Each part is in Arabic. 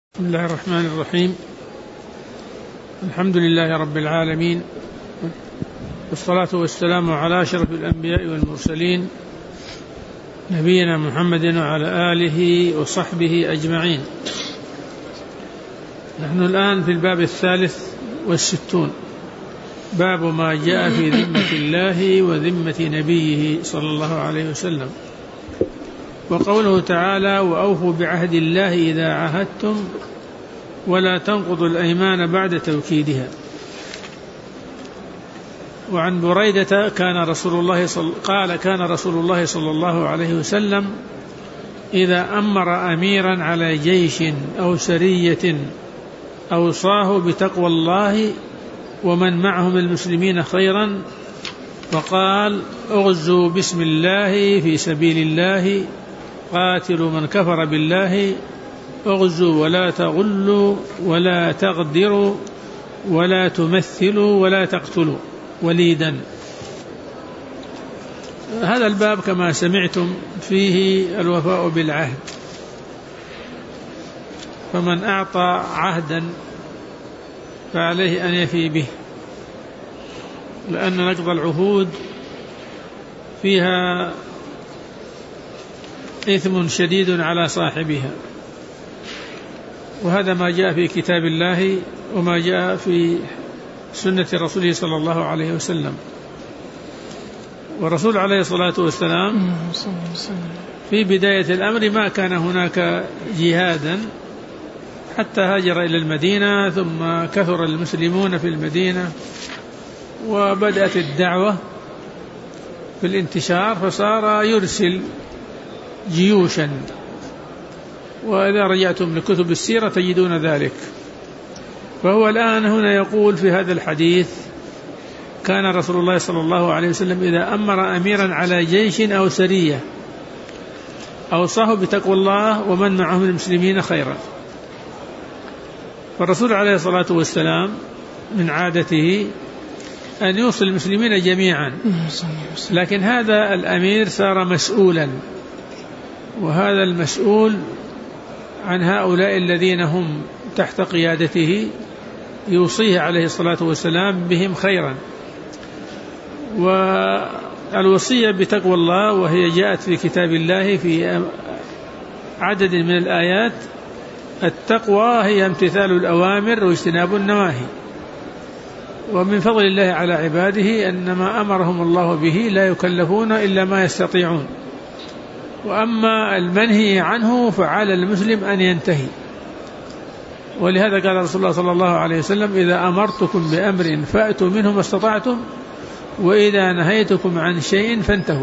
بسم الله الرحمن الرحيم. الحمد لله رب العالمين، والصلاة والسلام على أشرف الأنبياء والمرسلين نبينا محمد وعلى آله وصحبه أجمعين. نحن الآن في الباب 63، باب ما جاء في ذمة الله وذمة نبيه صلى الله عليه وسلم. وقوله تعالى: وأوفوا بعهد الله إذا عاهدتم ولا تنقضوا الأيمان بعد توكيدها. وعن بريدة كان رسول الله صلى الله عليه وسلم إذا أمر أميرا على جيش أو سرية أوصاه بتقوى الله ومن معهم المسلمين خيرا، فقال: اغزوا بسم الله في سبيل الله، قاتلوا من كفر بالله، اغزوا ولا تغلوا ولا تغدروا ولا تمثلوا ولا تقتلوا وليدا. هذا الباب كما سمعتم فيه الوفاء بالعهد، فمن أعطى عهدا فعليه أن يفي به، لأن نقض العهود فيها إثم شديد على صاحبها، وهذا ما جاء في كتاب الله وما جاء في سنة رسوله صلى الله عليه وسلم. والرسول عليه الصلاة والسلام في بداية الأمر ما كان هناك جهادا حتى هاجر إلى المدينة، ثم كثر المسلمون في المدينة وبدأت الدعوة في الانتشار، فصار يرسل جيوشا، وإذا رجعتم لكتب السيرة تجدون ذلك. فهو الآن هنا يقول في هذا الحديث: كان رسول الله صلى الله عليه وسلم إذا أمر أميرا على جيش أو سرية أوصاه بتقوى الله ومن معهم المسلمين خيرا. فالرسول عليه الصلاة والسلام من عادته أن يوصي المسلمين جميعا، لكن هذا الأمير صار مسؤولا، وهذا المسؤول عن هؤلاء الذين هم تحت قيادته يوصيه عليه الصلاة والسلام بهم خيرا. والوصية بتقوى الله وهي جاءت في كتاب الله في عدد من الآيات. التقوى هي امتثال الأوامر واجتناب النواهي، ومن فضل الله على عباده أن ما أمرهم الله به لا يكلفون إلا ما يستطيعون، وأما المنهي عنه فعلى المسلم أن ينتهي. ولهذا قال رسول الله صلى الله عليه وسلم: إذا أمرتكم بأمر فأتوا منه ما استطعتم، وإذا نهيتكم عن شيء فانتهوا.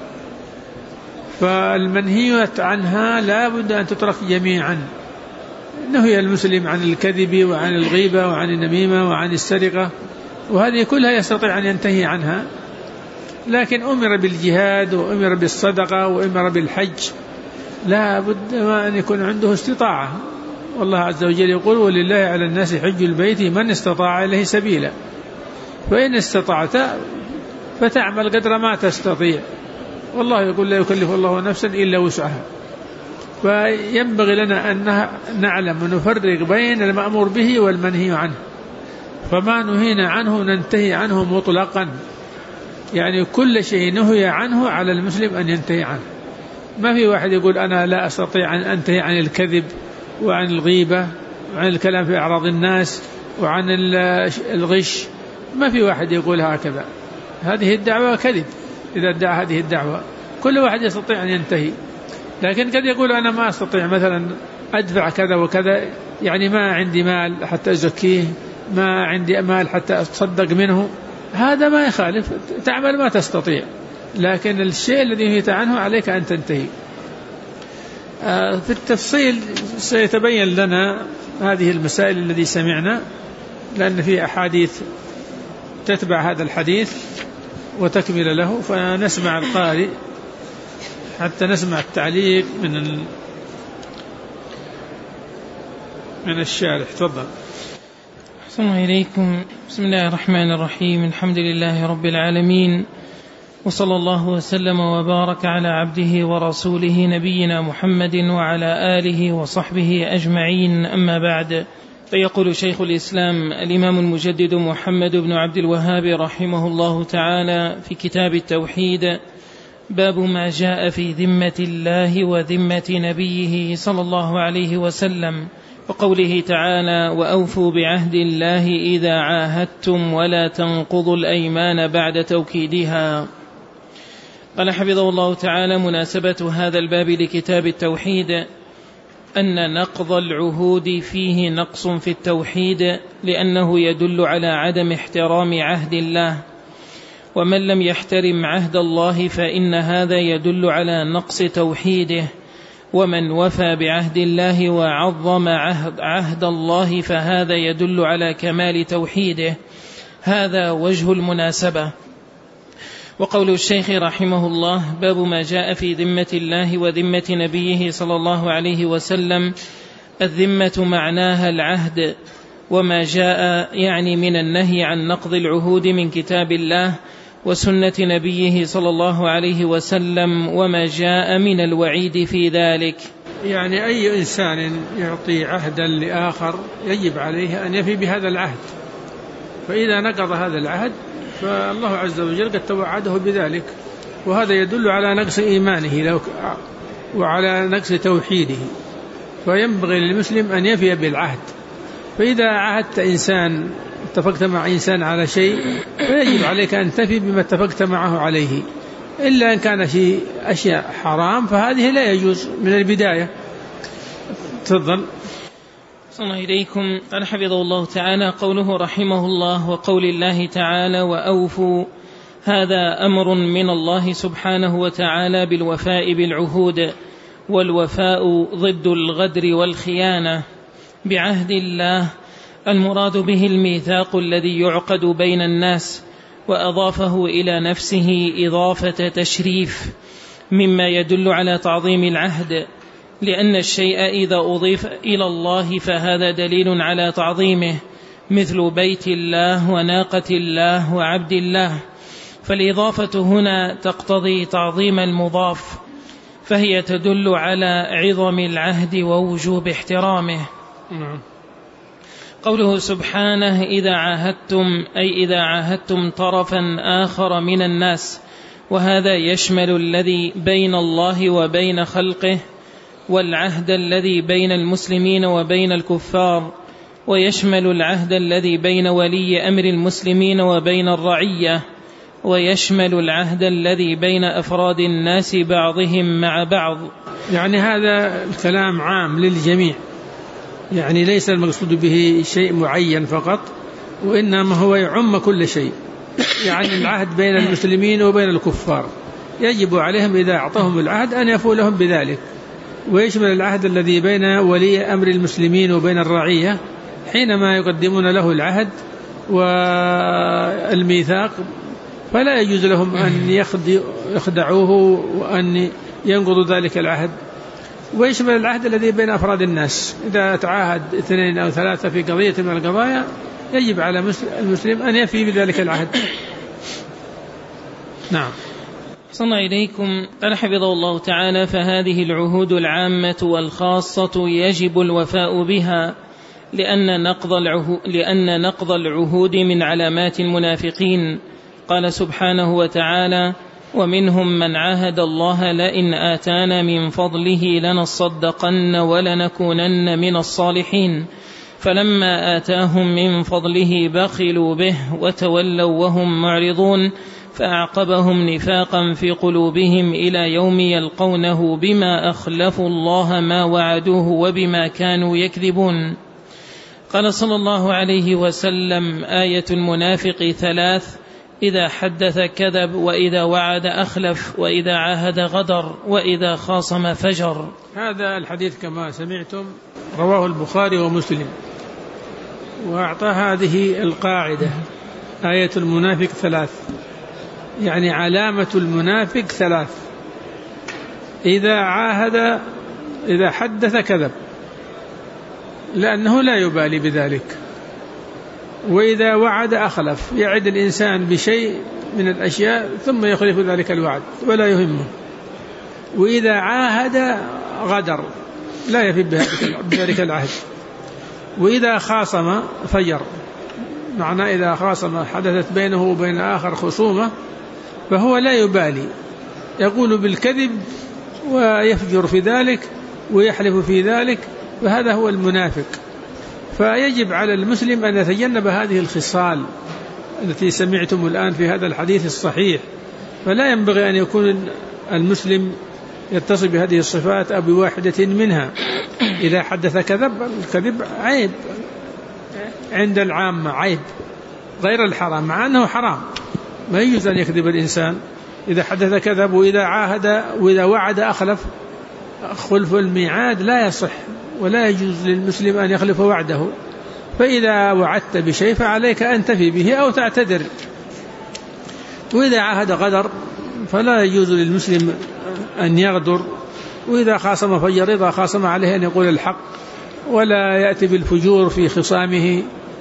فالمنهيات عنها لا بد أن تترك جميعا. نهي المسلم عن الكذب وعن الغيبة وعن النميمة وعن السرقة، وهذه كلها يستطيع أن ينتهي عنها، لكن أمر بالجهاد وأمر بالصدقة وأمر بالحج، لا بد أن يكون عنده استطاعة. والله عز وجل يقول: ولله على الناس حج البيت من استطاع إليه سبيلا. فإن استطعت فتعمل قدر ما تستطيع، والله يقول: لا يكلف الله نفسا إلا وسعها. فينبغي لنا أن نعلم ونفرق بين المأمور به والمنهي عنه، فما نهينا عنه ننتهي عنه مطلقا، يعني كل شيء نهي عنه على المسلم أن ينتهي عنه. ما في واحد يقول: أنا لا أستطيع أن أنتهي عن الكذب وعن الغيبة وعن الكلام في أعراض الناس وعن الغش. ما في واحد يقول هكذا، هذه الدعوة كذب. إذا ادعى هذه الدعوة كل واحد يستطيع أن ينتهي، لكن قد يقول: أنا ما أستطيع مثلا أدفع كذا وكذا، يعني ما عندي مال حتى أزكيه، ما عندي مال حتى أتصدق منه. هذا ما يخالف، تعمل ما تستطيع، لكن الشيء الذي نهيت عنه عليك أن تنتهي. في التفصيل سيتبين لنا هذه المسائل التي سمعنا، لأن في أحاديث تتبع هذا الحديث وتكمل له، فنسمع القارئ حتى نسمع التعليق من الشارح. تفضل. أحسن الله إليكم. بسم الله الرحمن الرحيم. الحمد لله رب العالمين، وصلى الله وسلم وبارك على عبده ورسوله نبينا محمد وعلى آله وصحبه أجمعين، أما بعد. فيقول شيخ الإسلام الإمام المجدد محمد بن عبد الوهاب رحمه الله تعالى في كتاب التوحيد: باب ما جاء في ذمة الله وذمة نبيه صلى الله عليه وسلم، وقوله تعالى: وأوفوا بعهد الله إذا عاهدتم ولا تنقضوا الأيمان بعد توكيدها. قال حفظه الله تعالى: مناسبة هذا الباب لكتاب التوحيد أن نقض العهود فيه نقص في التوحيد، لأنه يدل على عدم احترام عهد الله، ومن لم يحترم عهد الله فإن هذا يدل على نقص توحيده، ومن وفى بعهد الله وعظم عهد الله فهذا يدل على كمال توحيده. هذا وجه المناسبة. وقول الشيخ رحمه الله: باب ما جاء في ذمة الله وذمة نبيه صلى الله عليه وسلم. الذمة معناها العهد، وما جاء يعني من النهي عن نقض العهود من كتاب الله وسنة نبيه صلى الله عليه وسلم، وما جاء من الوعيد في ذلك. يعني أي إنسان يعطي عهدا لآخر يجب عليه أن يفي بهذا العهد، فإذا نقض هذا العهد فالله عز وجل قد توعده بذلك، وهذا يدل على نقص إيمانه وعلى نقص توحيده، فينبغي للمسلم أن يفي بالعهد. فإذا عاهدت إنسان، اتفقت مع إنسان على شيء، فيجب عليك أن تفي بما اتفقت معه عليه، إلا إن كان شيء أشياء حرام فهذه لا يجوز من البداية. تفضل. صلى الله إليكم. قال حفظه الله تعالى: قوله رحمه الله: وقول الله تعالى: وأوفوا، هذا أمر من الله سبحانه وتعالى بالوفاء بالعهود، والوفاء ضد الغدر والخيانة بعهد الله. المراد به الميثاق الذي يعقد بين الناس، وأضافه إلى نفسه إضافة تشريف، مما يدل على تعظيم العهد، لأن الشيء إذا أضيف إلى الله فهذا دليل على تعظيمه، مثل بيت الله وناقة الله وعبد الله، فالإضافة هنا تقتضي تعظيم المضاف، فهي تدل على عظم العهد ووجوب احترامه. قوله سبحانه: إذا عاهدتم، أي إذا عاهدتم طرفا آخر من الناس، وهذا يشمل الذي بين الله وبين خلقه، والعهد الذي بين المسلمين وبين الكفار، ويشمل العهد الذي بين ولي أمر المسلمين وبين الرعية، ويشمل العهد الذي بين أفراد الناس بعضهم مع بعض. يعني هذا الكلام عام للجميع، يعني ليس المقصود به شيء معين فقط، وإنما هو يعم كل شيء. يعني العهد بين المسلمين وبين الكفار يجب عليهم إذا أعطاهم العهد أن يفوا لهم بذلك، ويشمل العهد الذي بين ولي أمر المسلمين وبين الرعية حينما يقدمون له العهد والميثاق، فلا يجوز لهم أن يخدعوه وأن ينقضوا ذلك العهد. ويشمل العهد الذي بين أفراد الناس، إذا تعاهد 2 أو 3 في قضية من القضايا يجب على المسلم أن يفي بذلك العهد. نعم. صلى الله إليكم. قال حفظه الله تعالى: فهذه العهود العامة والخاصة يجب الوفاء بها، لأن نقض العهود من علامات المنافقين. قال سبحانه وتعالى: ومنهم من عاهد الله لئن آتانا من فضله لنصدقن ولنكونن من الصالحين، فلما آتاهم من فضله بخلوا به وتولوا وهم معرضون، فأعقبهم نفاقا في قلوبهم إلى يوم يلقونه بما أخلفوا الله ما وعدوه وبما كانوا يكذبون. قال صلى الله عليه وسلم: آية المنافق 3: إذا حدث كذب، وإذا وعد أخلف، وإذا عاهد غدر، وإذا خاصم فجر. هذا الحديث كما سمعتم رواه البخاري ومسلم، وأعطى هذه القاعدة: آية المنافق 3، يعني علامة المنافق 3: إذا حدث كذب، لأنه لا يبالي بذلك، وإذا وعد أخلف، يعد الإنسان بشيء من الأشياء ثم يخلف ذلك الوعد ولا يهمه. وإذا عاهد غدر، لا يفي بذلك العهد. وإذا خاصم فجر، معناه إذا خاصم حدثت بينه وبين آخر خصومة فهو لا يبالي، يقول بالكذب ويفجر في ذلك ويحلف في ذلك، فهذا هو المنافق. فيجب على المسلم أن يتجنب هذه الخصال التي سمعتم الآن في هذا الحديث الصحيح. فلا ينبغي أن يكون المسلم يتصف بهذه الصفات أو بواحدة منها. إذا حدث كذب، الكذب عيب عند العامة، عيب غير الحرام، مع أنه حرام، ما يجوز أن يكذب الإنسان. إذا حدث كذب، وإذا عاهد وإذا وعد أخلف. خلف الميعاد لا يصح، ولا يجوز للمسلم أن يخلف وعده. فإذا وعدت بشيء فعليك أن تفي به أو تعتذر. وإذا عاهد غدر فلا يجوز للمسلم أن يغدر. وإذا خاصم فجر، إذا خاصم عليه أن يقول الحق ولا يأتي بالفجور في خصامه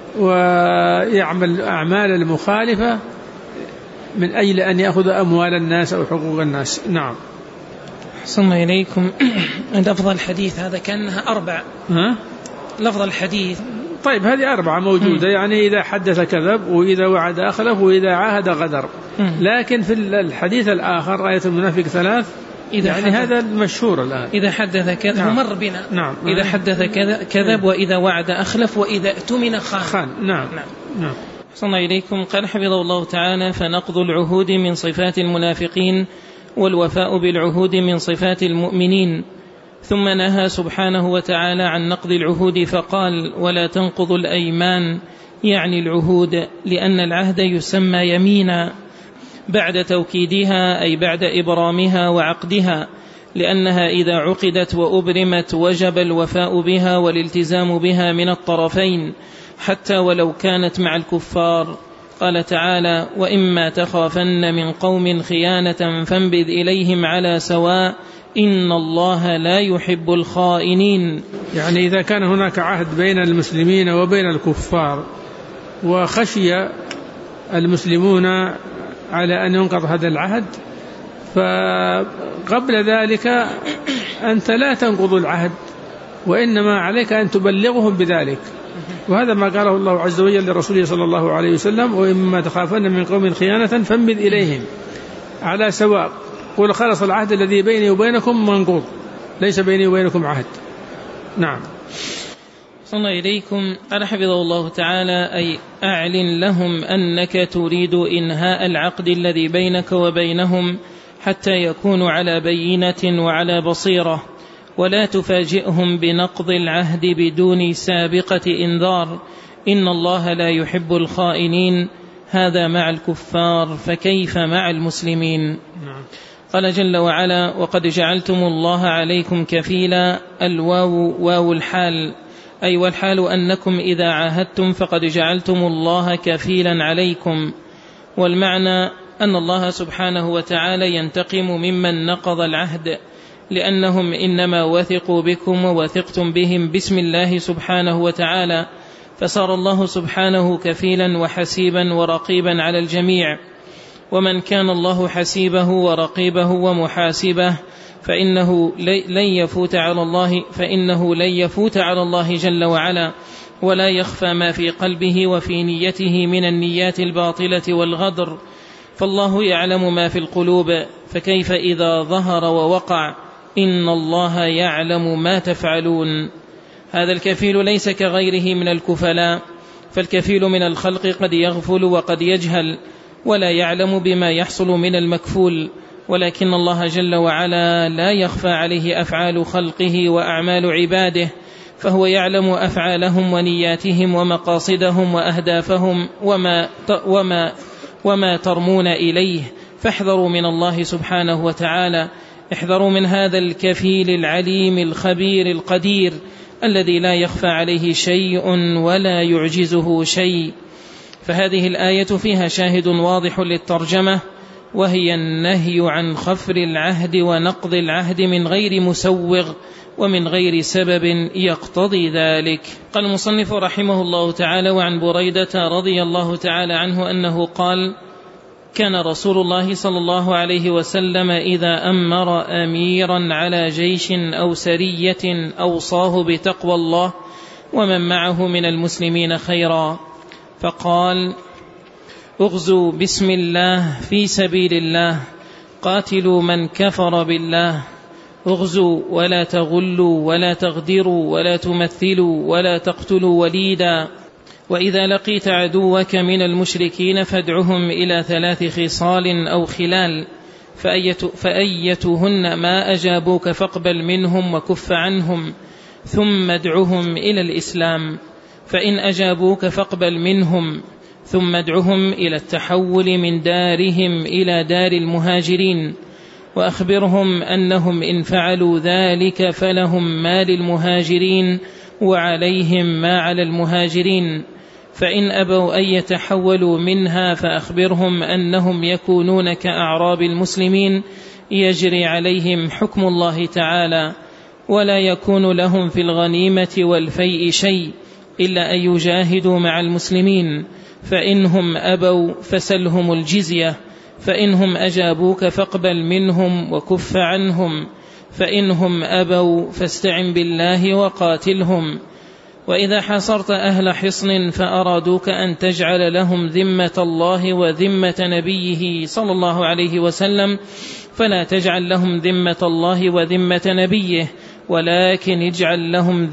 ويعمل أعمال المخالفة من أجل أن يأخذ أموال الناس أو حقوق الناس. نعم. أحسن إليكم. لفظ الحديث هذا كأنها 4. لفظ الحديث طيب هذه 4 موجودة، يعني إذا حدث كذب، وإذا وعد أخلف، وإذا عاهد غدر. لكن في الحديث الآخر آية المنافق 3، يعني هذا المشهور الآن. إذا حدث كذب، نعم. مر بنا. نعم. إذا حدث كذب، وإذا وعد أخلف، وإذا اؤتمن خان. نعم. نعم. أحسن إليكم. قال حفظه الله تعالى: فنقض العهود من صفات المنافقين، والوفاء بالعهود من صفات المؤمنين. ثم نهى سبحانه وتعالى عن نقض العهود فقال: ولا تنقضوا الأيمان، يعني العهود، لأن العهد يسمى يمينا بعد توكيدها، أي بعد إبرامها وعقدها، لأنها إذا عقدت وأبرمت وجب الوفاء بها والالتزام بها من الطرفين، حتى ولو كانت مع الكفار. قال تعالى: وإما تخافن من قوم خيانة فانبذ إليهم على سواء إن الله لا يحب الخائنين. يعني إذا كان هناك عهد بين المسلمين وبين الكفار، وخشي المسلمون على أن ينقض هذا العهد، فقبل ذلك أنت لا تنقض العهد، وإنما عليك أن تبلغهم بذلك. وهذا ما قاله الله عز وجل لرسوله صلى الله عليه وسلم: وإما تخافن من قوم خيانة فانبذ إليهم على سواء. قل خلص العهد الذي بيني وبينكم منقوض، ليس بيني وبينكم عهد. نعم. صلى إليكم. قال حفظه الله تعالى: أي أعلن لهم أنك تريد إنهاء العقد الذي بينك وبينهم حتى يكونوا على بينة وعلى بصيرة، ولا تفاجئهم بنقض العهد بدون سابقة إنذار، إن الله لا يحب الخائنين. هذا مع الكفار، فكيف مع المسلمين؟ قال جل وعلا: وقد جعلتم الله عليكم كفيلا. الواو واو الحال، أي والحال أنكم إذا عاهدتم فقد جعلتم الله كفيلا عليكم. والمعنى أن الله سبحانه وتعالى ينتقم ممن نقض العهد، لأنهم إنما وثقوا بكم ووثقتم بهم باسم الله سبحانه وتعالى، فصار الله سبحانه كفيلا وحسيبا ورقيبا على الجميع. ومن كان الله حسيبه ورقيبه ومحاسبه فإنه لن يفوت على الله جل وعلا، ولا يخفى ما في قلبه وفي نيته من النيات الباطلة والغدر، فالله يعلم ما في القلوب، فكيف إذا ظهر ووقع؟ إن الله يعلم ما تفعلون. هذا الكفيل ليس كغيره من الكفلاء، فالكفيل من الخلق قد يغفل وقد يجهل ولا يعلم بما يحصل من المكفول، ولكن الله جل وعلا لا يخفى عليه أفعال خلقه وأعمال عباده، فهو يعلم أفعالهم ونياتهم ومقاصدهم وأهدافهم وما ترمون إليه. فاحذروا من الله سبحانه وتعالى، احذروا من هذا الكفيل العليم الخبير القدير الذي لا يخفى عليه شيء ولا يعجزه شيء. فهذه الآية فيها شاهد واضح للترجمة، وهي النهي عن خفر العهد ونقض العهد من غير مسوغ ومن غير سبب يقتضي ذلك. قال المصنف رحمه الله تعالى: وعن بريدة رضي الله تعالى عنه أنه قال: كان رسول الله صلى الله عليه وسلم إذا أمر أميرا على جيش أو سرية أوصاه بتقوى الله ومن معه من المسلمين خيرا، فقال: اغزوا بسم الله في سبيل الله، قاتلوا من كفر بالله، اغزوا ولا تغلوا ولا تغدروا ولا تمثلوا ولا تقتلوا وليدا، وإذا لقيت عدوك من المشركين فادعهم إلى 3 خصال أو خلال، فأيتهن ما أجابوك فاقبل منهم وكف عنهم، ثم ادعهم إلى الإسلام، فإن أجابوك فاقبل منهم، ثم ادعهم إلى التحول من دارهم إلى دار المهاجرين، وأخبرهم أنهم إن فعلوا ذلك فلهم ما للمهاجرين وعليهم ما على المهاجرين، فإن أبوا أن يتحولوا منها فأخبرهم أنهم يكونون كأعراب المسلمين يجري عليهم حكم الله تعالى، ولا يكون لهم في الغنيمة والفيء شيء إلا أن يجاهدوا مع المسلمين، فإنهم أبوا فسلهم الجزية، فإنهم أجابوك فاقبل منهم وكف عنهم، فإنهم أبوا فاستعن بالله وقاتلهم. وإذا حاصرت أهل حصن فأرادوك أن تجعل لهم ذمة الله وذمة نبيه صلى الله عليه وسلم، فلا تجعل لهم ذمة الله وذمة نبيه، ولكن اجعل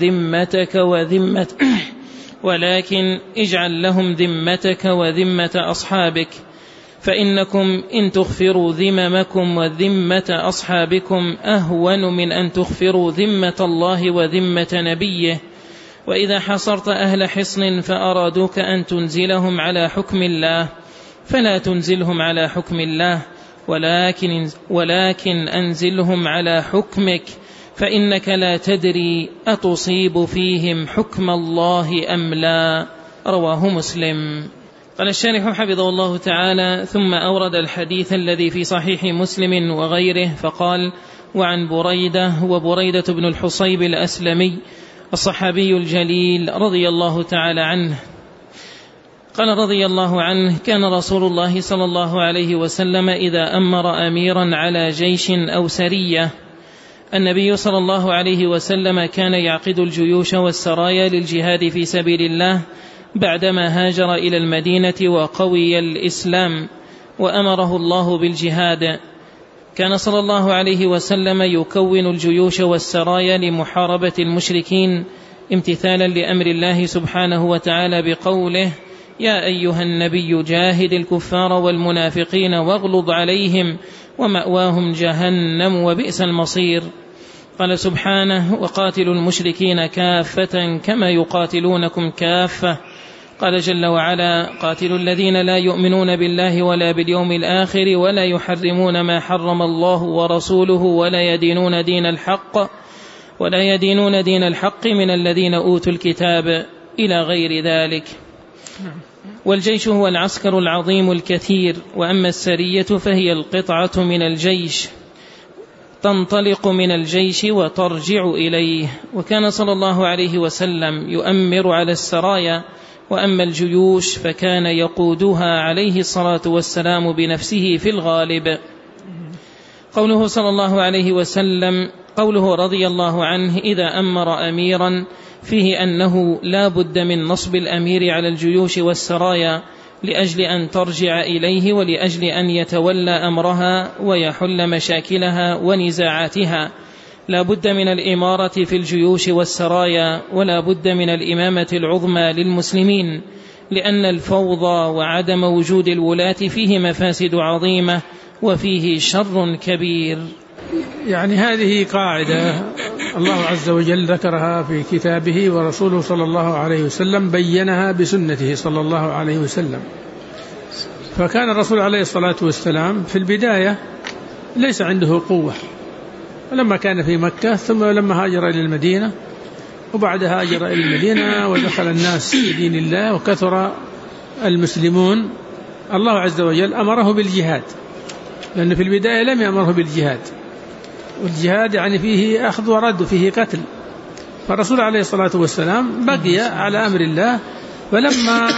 لهم ذمتك وذمة أصحابك، فإنكم إن تغفروا ذممكم وذمة أصحابكم أهون من أن تغفروا ذمة الله وذمة نبيه. وإذا حصرت أهل حصن فأرادوك أن تنزلهم على حكم الله فلا تنزلهم على حكم الله، ولكن أنزلهم على حكمك، فإنك لا تدري أتصيب فيهم حكم الله أم لا. رواه مسلم. قال الشارح حفظه الله تعالى: ثم أورد الحديث الذي في صحيح مسلم وغيره فقال: وعن بريدة وبريدة بن الحصيب الأسلمي الصحابي الجليل رضي الله تعالى عنه قال رضي الله عنه: كان رسول الله صلى الله عليه وسلم إذا أمر أميرا على جيش أو سرية، النبي صلى الله عليه وسلم كان يعقد الجيوش والسرايا للجهاد في سبيل الله بعدما هاجر إلى المدينة وقوي الإسلام وأمره الله بالجهاد. كان صلى الله عليه وسلم يكون الجيوش والسرايا لمحاربة المشركين امتثالا لأمر الله سبحانه وتعالى بقوله: يا أيها النبي جاهد الكفار والمنافقين واغلظ عليهم ومأواهم جهنم وبئس المصير. قال سبحانه: وقاتلوا المشركين كافة كما يقاتلونكم كافة. قال جل وعلا: قاتلوا الذين لا يؤمنون بالله ولا باليوم الآخر ولا يحرمون ما حرم الله ورسوله ولا يدينون دين الحق من الذين أوتوا الكتاب إلى غير ذلك. والجيش هو العسكر العظيم الكثير، وأما السرية فهي القطعة من الجيش تنطلق من الجيش وترجع إليه. وكان صلى الله عليه وسلم يؤمر على السرايا، وأما الجيوش فكان يقودها عليه الصلاة والسلام بنفسه في الغالب. قوله صلى الله عليه وسلم قوله رضي الله عنه إذا أمر أميرا فيه أنه لا بد من نصب الأمير على الجيوش والسرايا لأجل أن ترجع إليه ولأجل أن يتولى أمرها ويحل مشاكلها ونزاعاتها. لا بد من الإمارة في الجيوش والسرايا، ولا بد من الإمامة العظمى للمسلمين، لأن الفوضى وعدم وجود الولاة فيه مفاسد عظيمة وفيه شر كبير. يعني هذه قاعدة الله عز وجل ذكرها في كتابه، ورسوله صلى الله عليه وسلم بينها بسنته صلى الله عليه وسلم. فكان الرسول عليه الصلاة والسلام في البداية ليس عنده قوة، ولما كان في مكة ثم لما هاجر إلى المدينة، وبعد هاجر إلى المدينة ودخل الناس في دين الله وكثر المسلمون، الله عز وجل أمره بالجهاد، لأنه في البداية لم يأمره بالجهاد، والجهاد يعني فيه أخذ ورد وفيه قتل. فالرسول عليه الصلاة والسلام بقي على أمر الله، فلما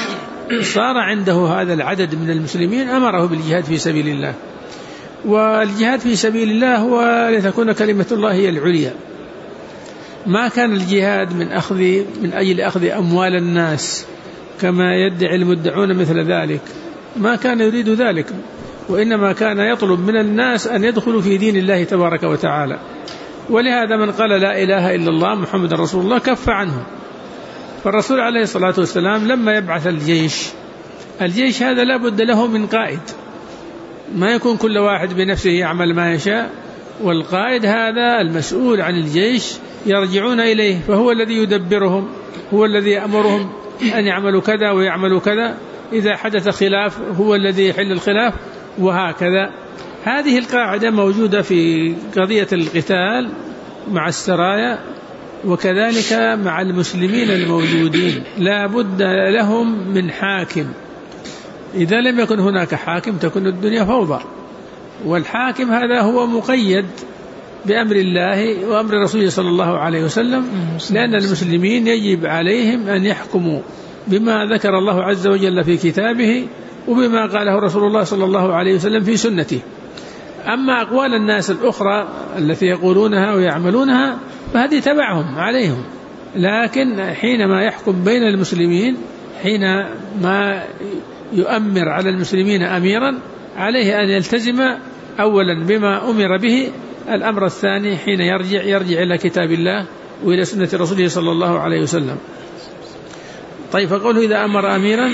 صار عنده هذا العدد من المسلمين أمره بالجهاد في سبيل الله. والجهاد في سبيل الله هو لتكون كلمة الله هي العليا. ما كان الجهاد من أجل أخذ أموال الناس كما يدعي المدعون مثل ذلك، ما كان يريد ذلك، وإنما كان يطلب من الناس أن يدخلوا في دين الله تبارك وتعالى. ولهذا من قال لا إله إلا الله محمد رسول الله كف عنه. فالرسول عليه الصلاة والسلام لما يبعث الجيش هذا لا بد له من قائد، ما يكون كل واحد بنفسه يعمل ما يشاء، والقائد هذا المسؤول عن الجيش يرجعون إليه، فهو الذي يدبرهم، هو الذي يأمرهم أن يعملوا كذا ويعملوا كذا، إذا حدث خلاف هو الذي يحل الخلاف، وهكذا. هذه القاعدة موجودة في قضية القتال مع السرايا، وكذلك مع المسلمين الموجودين لا بد لهم من حاكم. إذا لم يكن هناك حاكم تكون الدنيا فوضى، والحاكم هذا هو مقيد بأمر الله وأمر رسوله صلى الله عليه وسلم، لأن المسلمين يجب عليهم أن يحكموا بما ذكر الله عز وجل في كتابه وبما قاله رسول الله صلى الله عليه وسلم في سنته. أما أقوال الناس الأخرى التي يقولونها ويعملونها فهذه تبعهم عليهم، لكن حينما يحكم بين المسلمين، حينما يؤمر على المسلمين أميرا، عليه أن يلتزم أولا بما أمر به، الأمر الثاني حين يرجع إلى كتاب الله وإلى سنة رسوله صلى الله عليه وسلم. طيب، فقوله إذا أمر أميرا.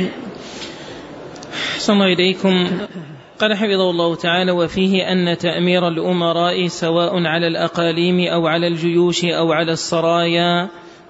صلى الله إليكم. قال حفظه الله تعالى: وفيه أن تأمير الأمراء سواء على الأقاليم أو على الجيوش أو على السرايا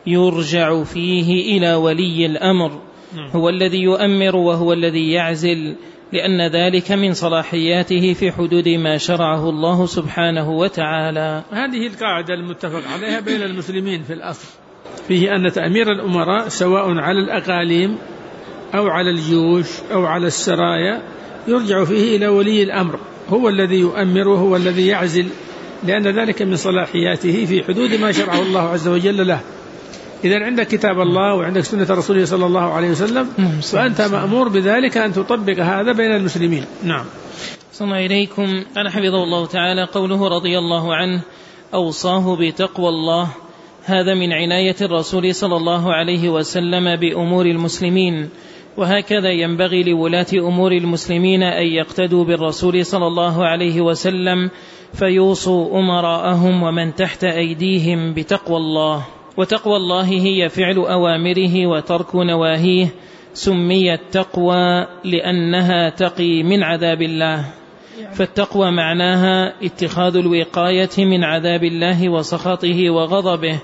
يرجع فيه إلى ولي الأمر، هو الذي يؤمر وهو الذي يعزل، لأن ذلك من صلاحياته في حدود ما شرعه الله سبحانه وتعالى. هذه القاعدة المتفق عليها بين المسلمين في الأصل، فيه أن تأمير الأمراء سواء على الأقاليم أو على الجيوش أو على السرايا يرجع فيه إلى ولي الأمر، هو الذي يؤمر وهو الذي يعزل، لأن ذلك من صلاحياته في حدود ما شرعه الله عز وجل له. إذا عندك كتاب الله وعندك سنة رسوله صلى الله عليه وسلم فأنت مأمور بذلك أن تطبق هذا بين المسلمين. نعم. صلى الله إليكم. قال حفظه الله تعالى: قوله رضي الله عنه أوصاه بتقوى الله، هذا من عناية الرسول صلى الله عليه وسلم بأمور المسلمين، وهكذا ينبغي لولاة أمور المسلمين أن يقتدوا بالرسول صلى الله عليه وسلم فيوصوا أمراءهم ومن تحت أيديهم بتقوى الله. وتقوى الله هي فعل أوامره وترك نواهيه، سميت تقوى لأنها تقي من عذاب الله، فالتقوى معناها اتخاذ الوقاية من عذاب الله وسخطه وغضبه،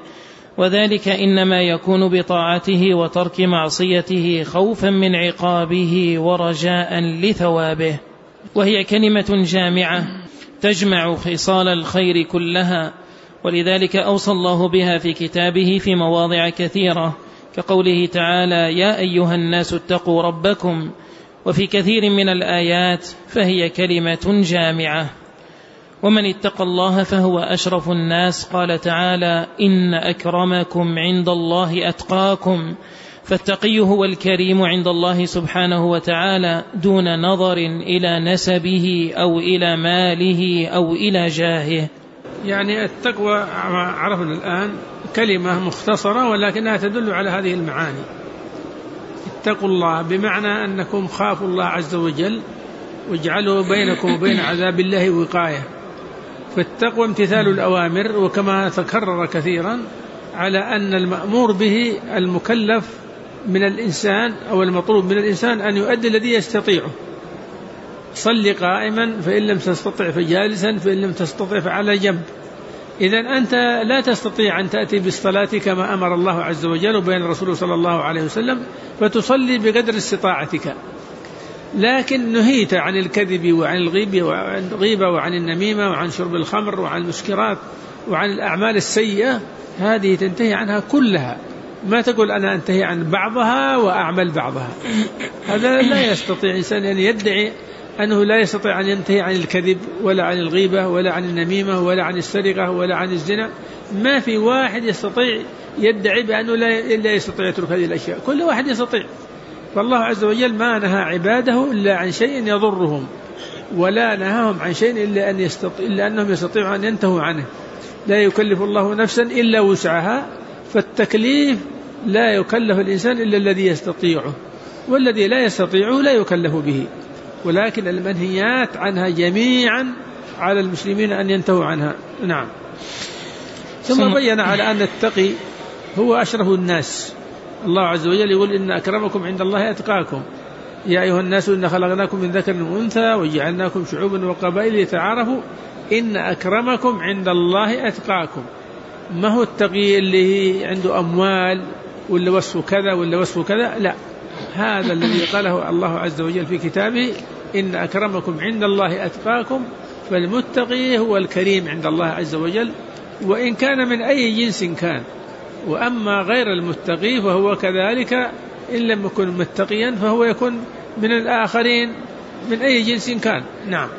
وذلك إنما يكون بطاعته وترك معصيته خوفا من عقابه ورجاء لثوابه. وهي كلمة جامعة تجمع خصال الخير كلها، ولذلك أوصى الله بها في كتابه في مواضع كثيرة، كقوله تعالى: يا أيها الناس اتقوا ربكم، وفي كثير من الآيات فهي كلمة جامعة. ومن اتقى الله فهو أشرف الناس، قال تعالى: إن أكرمكم عند الله أتقاكم، فالتقي هو الكريم عند الله سبحانه وتعالى دون نظر إلى نسبه أو إلى ماله أو إلى جاهه. يعني التقوى عرفنا الآن كلمة مختصرة ولكنها تدل على هذه المعاني. اتقوا الله بمعنى أنكم خافوا الله عز وجل واجعلوا بينكم وبين عذاب الله وقاية. فالتقوى امتثال الأوامر، وكما تكرر كثيرا على أن المأمور به المكلف من الإنسان أو المطلوب من الإنسان أن يؤدي الذي يستطيعه. صل قائما فإن لم تستطع فجالسا فإن لم تستطع فعلى جنب. إذن أنت لا تستطيع أن تأتي بالصلاة كما أمر الله عز وجل وبين رسوله صلى الله عليه وسلم فتصلي بقدر استطاعتك، لكن نهيت عن الكذب وعن الغيبة وعن النميمة وعن شرب الخمر وعن المسكرات وعن الأعمال السيئة، هذه تنتهي عنها كلها، ما تقول أنا أنتهي عن بعضها وأعمل بعضها. هذا لا يستطيع إنسان أن يدعي أنه لا يستطيع أن ينتهي عن الكذب ولا عن الغيبة ولا عن النميمة ولا عن السرقة ولا عن الزنا. ما في واحد يستطيع يدعي بأنه لا يستطيع يترك هذه الأشياء، كل واحد يستطيع. فالله عز وجل ما نهى عباده إلا عن شيء يضرهم، ولا نهاهم عن شيء إلا أنهم يستطيعوا أن ينتهوا عنه. لا يكلف الله نفسا إلا وسعها، فالتكليف لا يكلف الإنسان إلا الذي يستطيعه، والذي لا يستطيعه لا يكلف به. ولكن المنهيات عنها جميعا على المسلمين أن ينتهوا عنها. نعم. ثم بين على أن التقي هو أشرف الناس. الله عز وجل يقول إن أكرمكم عند الله أتقاكم، يا أيها الناس إن خلقناكم من ذكر وأنثى وجعلناكم شعوبا وقبائل لتعارفوا إن أكرمكم عند الله أتقاكم. ما هو التقي اللي عنده أموال ولا وصفه كذا ولا وصفه كذا، لا، هذا الذي قاله الله عز وجل في كتابه إن أكرمكم عند الله أتقاكم. فالمتقي هو الكريم عند الله عز وجل، وإن كان من أي جنس كان. وأما غير المتقي فهو كذلك، إن لم يكن متقيا فهو يكون من الآخرين من أي جنس كان. نعم.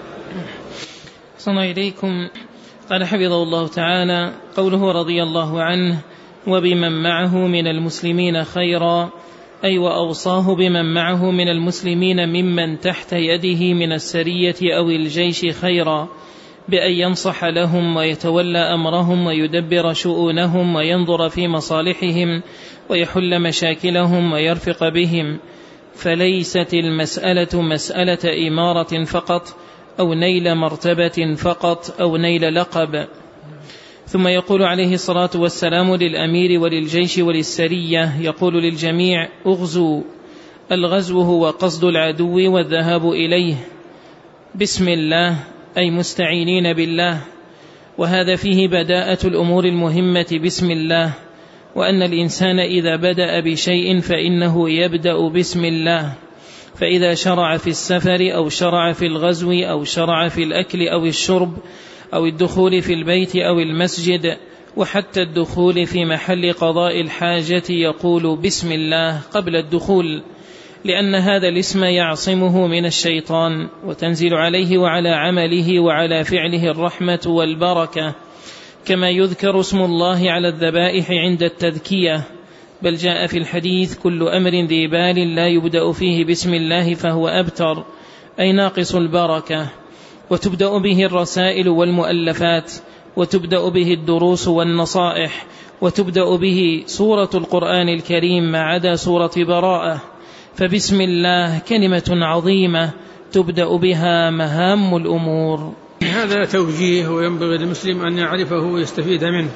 صلى إليكم. قال حفظه الله تعالى: قوله رضي الله عنه وبمن معه من المسلمين خيرا، أي وأوصاه بمن معه من المسلمين ممن تحت يده من السرية أو الجيش خيرا، بأن ينصح لهم ويتولى أمرهم ويدبر شؤونهم وينظر في مصالحهم ويحل مشاكلهم ويرفق بهم، فليست المسألة مسألة إمارة فقط أو نيل مرتبة فقط أو نيل لقب. ثم يقول عليه الصلاة والسلام للأمير وللجيش وللسرية، يقول للجميع: اغزوا. الغزو هو قصد العدو والذهاب إليه بسم الله، أي مستعينين بالله، وهذا فيه بداءة الأمور المهمة بسم الله، وأن الإنسان إذا بدأ بشيء فإنه يبدأ بسم الله. فإذا شرع في السفر أو شرع في الغزو أو شرع في الأكل أو الشرب أو الدخول في البيت أو المسجد وحتى الدخول في محل قضاء الحاجة يقول بسم الله قبل الدخول، لأن هذا الاسم يعصمه من الشيطان، وتنزل عليه وعلى عمله وعلى فعله الرحمة والبركة، كما يذكر اسم الله على الذبائح عند التذكية. بل جاء في الحديث: كل أمر ذي بال لا يبدأ فيه بسم الله فهو أبتر، أي ناقص البركة. وتبدأ به الرسائل والمؤلفات، وتبدأ به الدروس والنصائح، وتبدأ به سورة القرآن الكريم ما عدا سورة براءة. فبسم الله كلمة عظيمة تبدأ بها مهام الأمور. هذا توجيه وينبغي للمسلم أن يعرفه ويستفيد منه.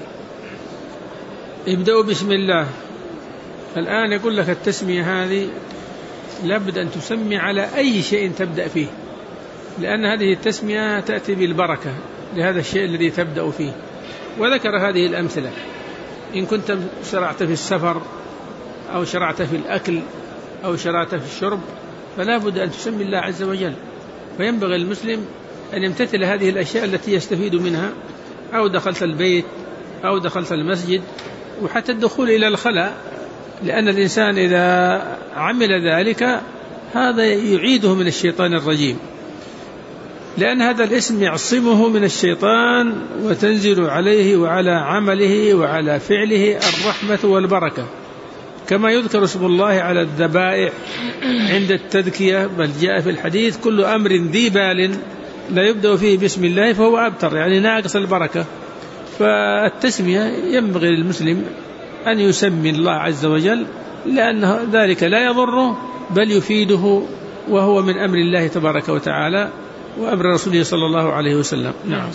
ابدأوا بسم الله. الآن يقول لك التسمية هذه لابد أن تسمي على أي شيء تبدأ فيه، لأن هذه التسمية تأتي بالبركة لهذا الشيء الذي تبدأ فيه. وذكر هذه الأمثلة: إن كنت شرعت في السفر أو شرعت في الأكل أو شرعت في الشرب فلا بد أن تسمي الله عز وجل. فينبغي المسلم أن يمتثل هذه الأشياء التي يستفيد منها، أو دخلت البيت أو دخلت المسجد، وحتى الدخول إلى الخلاء، لأن الإنسان إذا عمل ذلك هذا يعيده من الشيطان الرجيم، لأن هذا الاسم يعصمه من الشيطان، وتنزل عليه وعلى عمله وعلى فعله الرحمة والبركة، كما يذكر اسم الله على الذبائح عند التذكية. بل جاء في الحديث: كل أمر ذي بال لا يبدأ فيه بسم الله فهو أبتر، يعني ناقص البركة. فالتسمية ينبغي للمسلم أن يسمي الله عز وجل، لأن ذلك لا يضره بل يفيده، وهو من أمر الله تبارك وتعالى وأمر رسوله صلى الله عليه وسلم. نعم.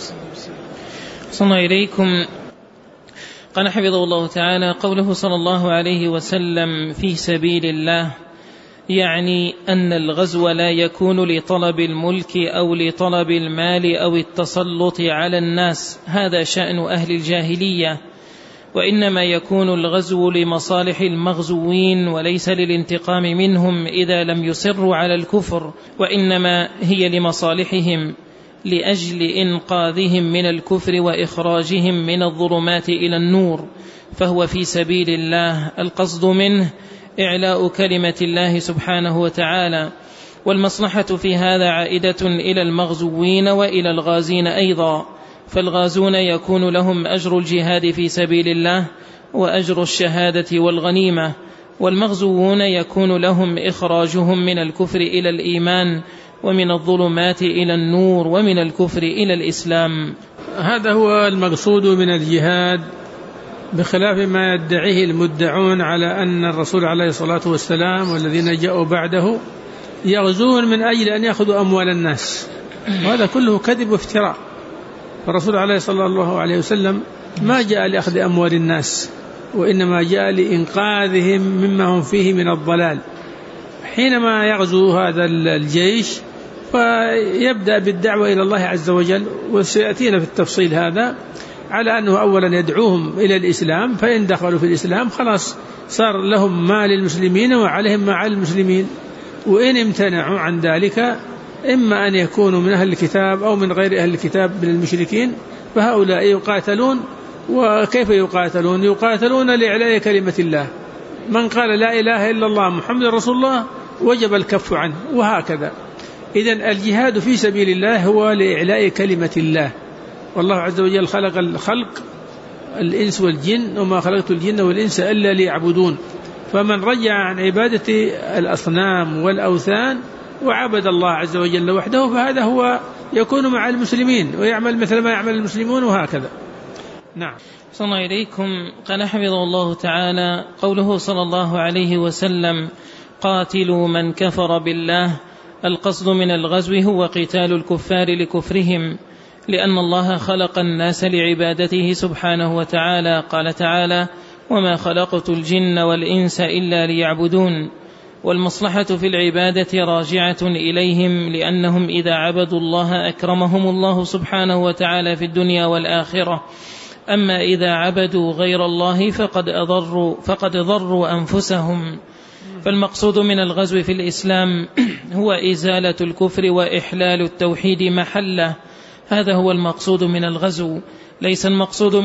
صلى إليكم. قال حفظه الله تعالى: قوله صلى الله عليه وسلم في سبيل الله، يعني أن الغزو لا يكون لطلب الملك أو لطلب المال أو التسلط على الناس، هذا شأن أهل الجاهلية، وإنما يكون الغزو لمصالح المغزوين وليس للانتقام منهم إذا لم يصروا على الكفر، وإنما هي لمصالحهم لأجل إنقاذهم من الكفر وإخراجهم من الظلمات إلى النور، فهو في سبيل الله. القصد منه إعلاء كلمة الله سبحانه وتعالى، والمصلحة في هذا عائدة إلى المغزوين وإلى الغازين أيضا، فالغازون يكون لهم أجر الجهاد في سبيل الله وأجر الشهادة والغنيمة، والمغزوون يكون لهم إخراجهم من الكفر إلى الإيمان، ومن الظلمات إلى النور، ومن الكفر إلى الإسلام. هذا هو المقصود من الجهاد، بخلاف ما يدعيه المدعون على أن الرسول عليه الصلاة والسلام والذين جاءوا بعده يغزون من أجل أن يأخذوا أموال الناس، وهذا كله كذب وافتراء. الرسول عليه صلى الله عليه وسلم ما جاء لأخذ أموال الناس، وإنما جاء لإنقاذهم مما هم فيه من الضلال. حينما يغزو هذا الجيش فيبدأ بالدعوة إلى الله عز وجل، وسيأتينا في التفصيل هذا، على أنه أولا يدعوهم إلى الإسلام، فإن دخلوا في الإسلام خلاص صار لهم ما للمسلمين وعليهم ما على المسلمين، وإن امتنعوا عن ذلك إما أن يكونوا من أهل الكتاب أو من غير أهل الكتاب من المشركين، فهؤلاء يقاتلون. وكيف يقاتلون؟ يقاتلون لإعلاء كلمة الله. من قال لا إله إلا الله محمد رسول الله وجب الكف عنه، وهكذا. إذن الجهاد في سبيل الله هو لإعلاء كلمة الله، والله عز وجل خلق الإنس والجن، وما خلقت الجن والإنس إلا ليعبدون. فمن رجع عن عبادة الأصنام والأوثان وعبد الله عز وجل وحده، فهذا هو يكون مع المسلمين ويعمل مثل ما يعمل المسلمون، وهكذا. نعم. صلى الله إليكم. قال حفظه الله تعالى قوله صلى الله عليه وسلم: قاتلوا من كفر بالله. القصد من الغزو هو قتال الكفار لكفرهم، لأن الله خلق الناس لعبادته سبحانه وتعالى. قال تعالى: وما خلقت الجن والإنس إلا ليعبدون. والمصلحة في العبادة راجعة إليهم، لأنهم إذا عبدوا الله أكرمهم الله سبحانه وتعالى في الدنيا والآخرة. أما إذا عبدوا غير الله فقد ضروا أنفسهم. فالمقصود من الغزو في الإسلام هو إزالة الكفر وإحلال التوحيد محله. هذا هو المقصود من الغزو. ليس المقصود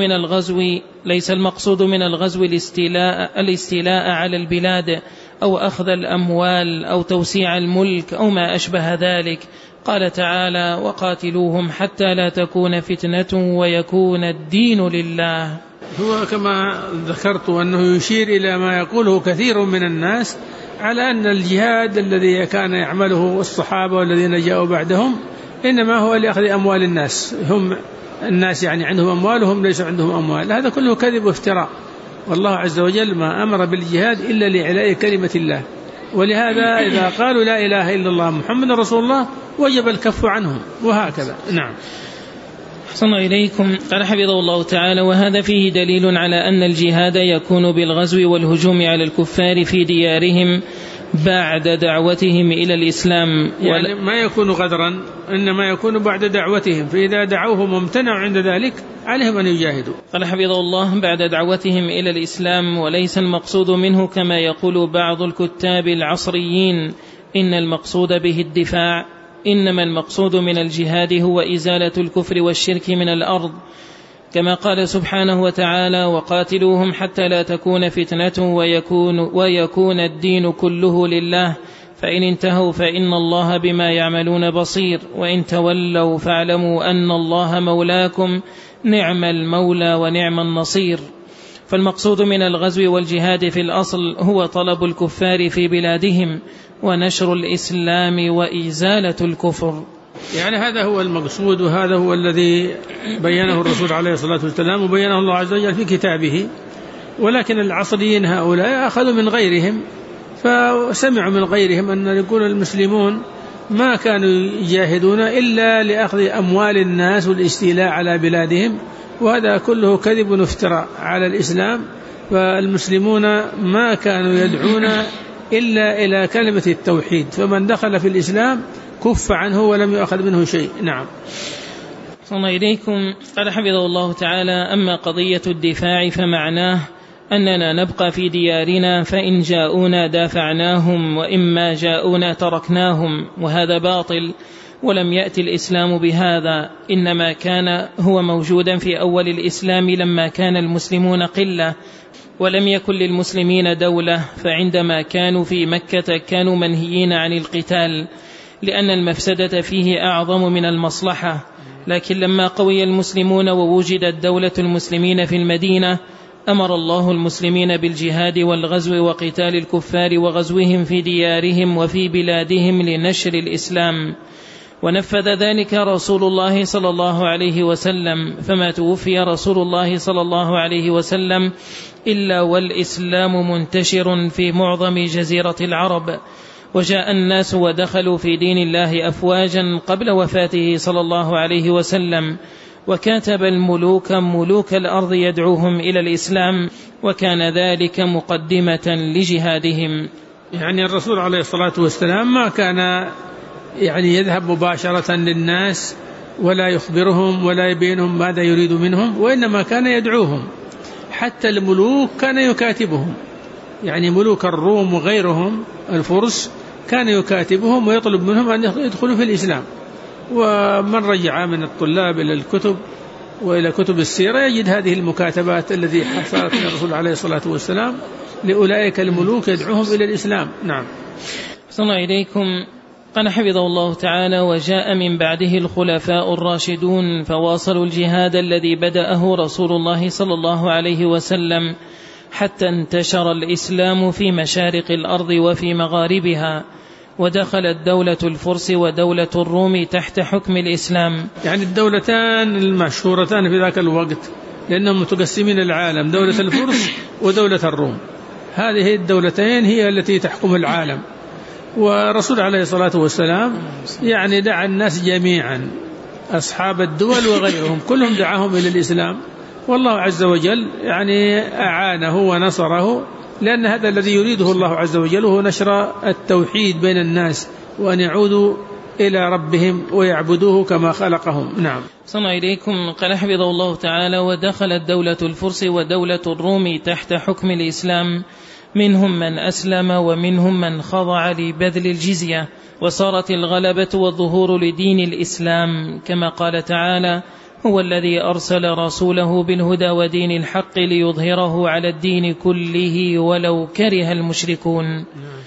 من الغزو الاستيلاء على البلاد، أو أخذ الأموال، أو توسيع الملك، أو ما أشبه ذلك. قال تعالى: وقاتلوهم حتى لا تكون فتنة ويكون الدين لله. هو كما ذكرت أنه يشير إلى ما يقوله كثير من الناس على أن الجهاد الذي كان يعمله الصحابة والذين جاءوا بعدهم إنما هو لأخذ أموال الناس. هم الناس يعني عندهم أموال وهم ليس عندهم أموال. هذا كله كذب وافتراء، والله عز وجل ما أمر بالجهاد إلا لإعلاء كلمة الله. ولهذا إذا قالوا لا إله إلا الله محمد رسول الله وجب الكف عنهم، وهكذا. نعم. صلى الله إليكم. قال حفظه الله تعالى: وهذا فيه دليل على أن الجهاد يكون بالغزو والهجوم على الكفار في ديارهم بعد دعوتهم إلى الإسلام. يعني ما يكون غدرا، إنما يكون بعد دعوتهم، فإذا دعوهم وامتنعوا عند ذلك عليهم أن يجاهدوا. قال حفظه الله: بعد دعوتهم إلى الإسلام، وليس المقصود منه كما يقول بعض الكتاب العصريين إن المقصود به الدفاع، إنما المقصود من الجهاد هو إزالة الكفر والشرك من الأرض، كما قال سبحانه وتعالى: وقاتلوهم حتى لا تكون فتنة ويكون الدين كله لله، فإن انتهوا فإن الله بما يعملون بصير، وإن تولوا فاعلموا أن الله مولاكم، نعم المولى ونعم النصير. فالمقصود من الغزو والجهاد في الأصل هو طلب الكفار في بلادهم ونشر الإسلام وإزالة الكفر. يعني هذا هو المقصود، وهذا هو الذي بينه الرسول عليه الصلاة والسلام وبينه الله عز وجل في كتابه. ولكن العصريين هؤلاء أخذوا من غيرهم، فسمعوا من غيرهم أن يكون المسلمون ما كانوا يجاهدون إلا لأخذ أموال الناس والاستيلاء على بلادهم، وهذا كله كذب وافتراء على الإسلام. فالمسلمون ما كانوا يدعون إلا إلى كلمة التوحيد، فمن دخل في الإسلام كف عنه ولم يأخذ منه شيء. نعم. صلى الله إليكم. قال حفظه الله تعالى: أما قضية الدفاع فمعناه أننا نبقى في ديارنا، فإن جاءونا دافعناهم، وإما جاءونا تركناهم، وهذا باطل، ولم يأتي الإسلام بهذا، إنما كان هو موجودا في أول الإسلام لما كان المسلمون قلة ولم يكن للمسلمين دولة، فعندما كانوا في مكة كانوا منهيين عن القتال لأن المفسدة فيه أعظم من المصلحة. لكن لما قوي المسلمون ووجدت دولة المسلمين في المدينة أمر الله المسلمين بالجهاد والغزو وقتال الكفار وغزوهم في ديارهم وفي بلادهم لنشر الإسلام، ونفذ ذلك رسول الله صلى الله عليه وسلم، فما توفي رسول الله صلى الله عليه وسلم إلا والإسلام منتشر في معظم جزيرة العرب، وجاء الناس ودخلوا في دين الله أفواجا قبل وفاته صلى الله عليه وسلم، وكاتب الملوك ملوك الأرض يدعوهم إلى الإسلام، وكان ذلك مقدمة لجهادهم. يعني الرسول عليه الصلاة والسلام ما كان يذهب مباشرة للناس ولا يخبرهم ولا يبينهم ماذا يريد منهم، وإنما كان يدعوهم. حتى الملوك كان يكاتبهم، يعني ملوك الروم وغيرهم الفرس كان يكاتبهم ويطلب منهم أن يدخلوا في الإسلام. ومن رجع من الطلاب إلى الكتب وإلى كتب السيرة يجد هذه المكاتبات التي حصلت من الرسول عليه الصلاة والسلام لأولئك الملوك يدعوهم إلى الإسلام. نعم. صلى إليكم. قال حفظه الله تعالى: وجاء من بعده الخلفاء الراشدون فواصلوا الجهاد الذي بدأه رسول الله صلى الله عليه وسلم حتى انتشر الإسلام في مشارق الأرض وفي مغاربها، ودخلت دولة الفرس ودولة الروم تحت حكم الإسلام. يعني الدولتان المشهورتان في ذاك الوقت لأنهم متقسمين العالم، دولة الفرس ودولة الروم، هذه الدولتين هي التي تحكم العالم. ورسول عليه الصلاة والسلام يعني دعا الناس جميعا، أصحاب الدول وغيرهم كلهم دعاهم إلى الإسلام، والله عز وجل يعني أعانه ونصره، لأن هذا الذي يريده الله عز وجل هو نشر التوحيد بين الناس وأن يعودوا إلى ربهم ويعبدوه كما خلقهم. نعم. صلى إليكم. قال حفظه الله تعالى: ودخلت دولة الفرس ودولة الروم تحت حكم الإسلام، منهم من أسلم ومنهم من خضع لبذل الجزية، وصارت الغلبة والظهور لدين الإسلام، كما قال تعالى: هو الذي أرسل رسوله بالهدى ودين الحق ليظهره على الدين كله ولو كره المشركون.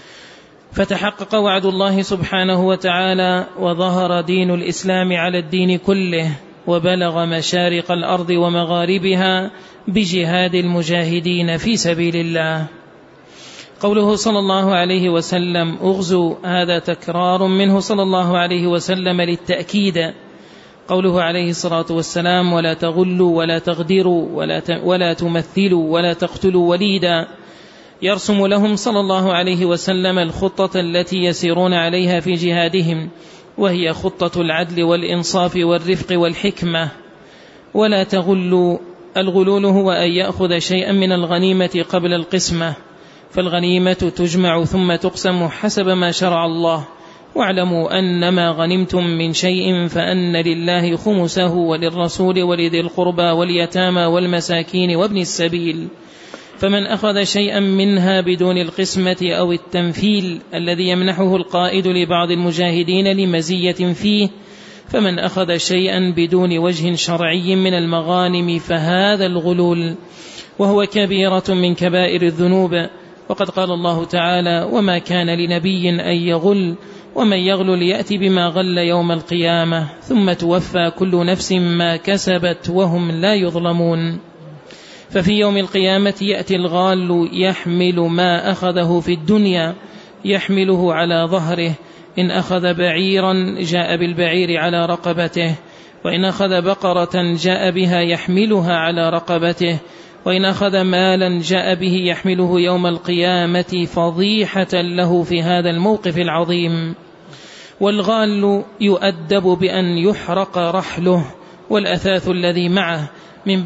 فتحقق وعد الله سبحانه وتعالى، وظهر دين الإسلام على الدين كله، وبلغ مشارق الأرض ومغاربها بجهاد المجاهدين في سبيل الله. قوله صلى الله عليه وسلم أغزوا، هذا تكرار منه صلى الله عليه وسلم للتأكيد. قوله عليه الصلاة والسلام: ولا تغلوا ولا تغدروا ولا تمثلوا ولا تقتلوا وليدا، يرسم لهم صلى الله عليه وسلم الخطة التي يسيرون عليها في جهادهم، وهي خطة العدل والإنصاف والرفق والحكمة. ولا تغلوا، الغلول هو أن يأخذ شيئا من الغنيمة قبل القسمة، فالغنيمة تجمع ثم تقسم حسب ما شرع الله. واعلموا أنما غنمتم من شيء فأن لله خمسه وللرسول ولذي القربى واليتامى والمساكين وابن السبيل، فمن أخذ شيئا منها بدون القسمة أو التنفيل الذي يمنحه القائد لبعض المجاهدين لمزية فيه، فمن أخذ شيئا بدون وجه شرعي من المغانم فهذا الغلول، وهو كبيرة من كبائر الذنوب. وقد قال الله تعالى: وما كان لنبي أن يغل ومن يغل ليأتي بما غل يوم القيامة ثم توفى كل نفس ما كسبت وهم لا يظلمون. ففي يوم القيامة يأتي الغال يحمل ما أخذه في الدنيا، يحمله على ظهره، إن أخذ بعيرا جاء بالبعير على رقبته، وإن أخذ بقرة جاء بها يحملها على رقبته، وإن أخذ مالا جاء به يحمله يوم القيامة فضيحة له في هذا الموقف العظيم. والغال يؤدب بأن يحرق رحله والأثاث الذي معه من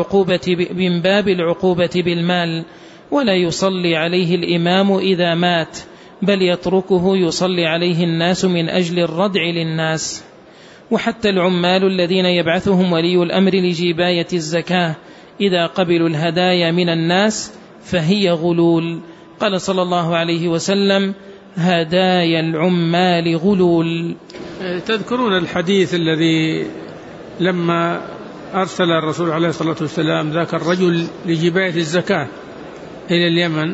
باب العقوبة بالمال، ولا يصلي عليه الإمام إذا مات، بل يتركه يصلي عليه الناس من أجل الردع للناس. وحتى العمال الذين يبعثهم ولي الأمر لجباية الزكاة إذا قبلوا الهدايا من الناس فهي غلول. قال صلى الله عليه وسلم: هدايا العمال غلول. تذكرون الحديث الذي لما أرسل الرسول عليه الصلاة والسلام ذاك الرجل لجباية الزكاة إلى اليمن،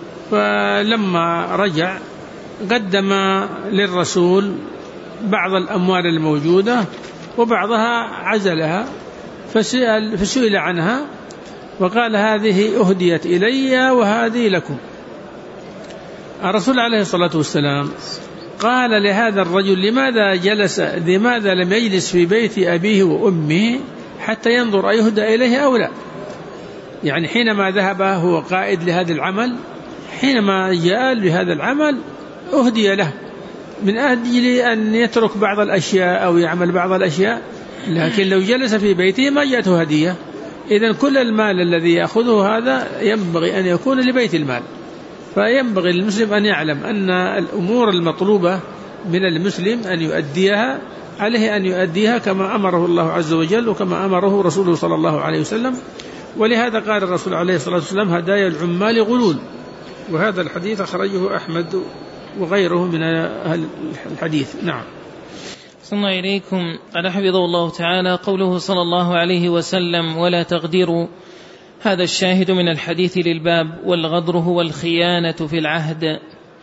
فلما رجع قدم للرسول بعض الأموال الموجودة وبعضها عزلها، فسئل عنها وقال هذه أهديت إلي وهذه لكم. الرسول عليه الصلاة والسلام قال لهذا الرجل لماذا لم يجلس في بيت أبيه وأمه حتى ينظر أيهدى إليه أو لا؟ يعني حينما ذهب هو قائد لهذا العمل، حينما جاء بهذا العمل أهدي له من أجل أن يترك بعض الأشياء أو يعمل بعض الأشياء، لكن لو جلس في بيته ما جاءته هدية. إذن كل المال الذي يأخذه هذا ينبغي أن يكون لبيت المال. فينبغي للمسلم أن يعلم أن الأمور المطلوبة من المسلم أن يؤديها، عليه أن يؤديها كما أمره الله عز وجل وكما أمره رسوله صلى الله عليه وسلم. ولهذا قال الرسول عليه الصلاة والسلام هدايا العمال غلول، وهذا الحديث أخرجه أحمد وغيره من الحديث. نعم. صلى إليكم. قال حفظه الله تعالى قوله صلى الله عليه وسلم ولا تغدروا، هذا الشاهد من الحديث للباب، والغدر هو الخيانة في العهد.